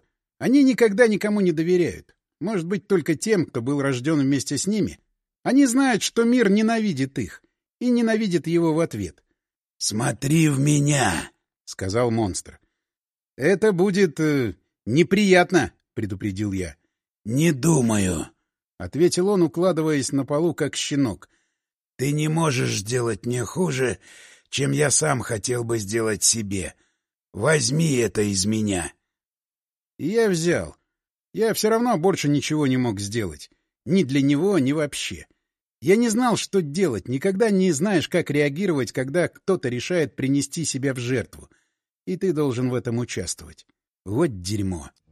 Они никогда никому не доверяют. Может быть, только тем, кто был рожден вместе с ними. Они знают, что мир ненавидит их и ненавидит его в ответ. — Смотри в меня, — сказал монстр. — Это будет неприятно, — предупредил я. — Не думаю, — ответил он, укладываясь на полу, как щенок. — Ты не можешь сделать мне хуже, чем я сам хотел бы сделать себе. Возьми это из меня. И я взял. Я все равно больше ничего не мог сделать. Ни для него, ни вообще. Я не знал, что делать. Никогда не знаешь, как реагировать, когда кто-то решает принести себя в жертву. И ты должен в этом участвовать. Вот дерьмо.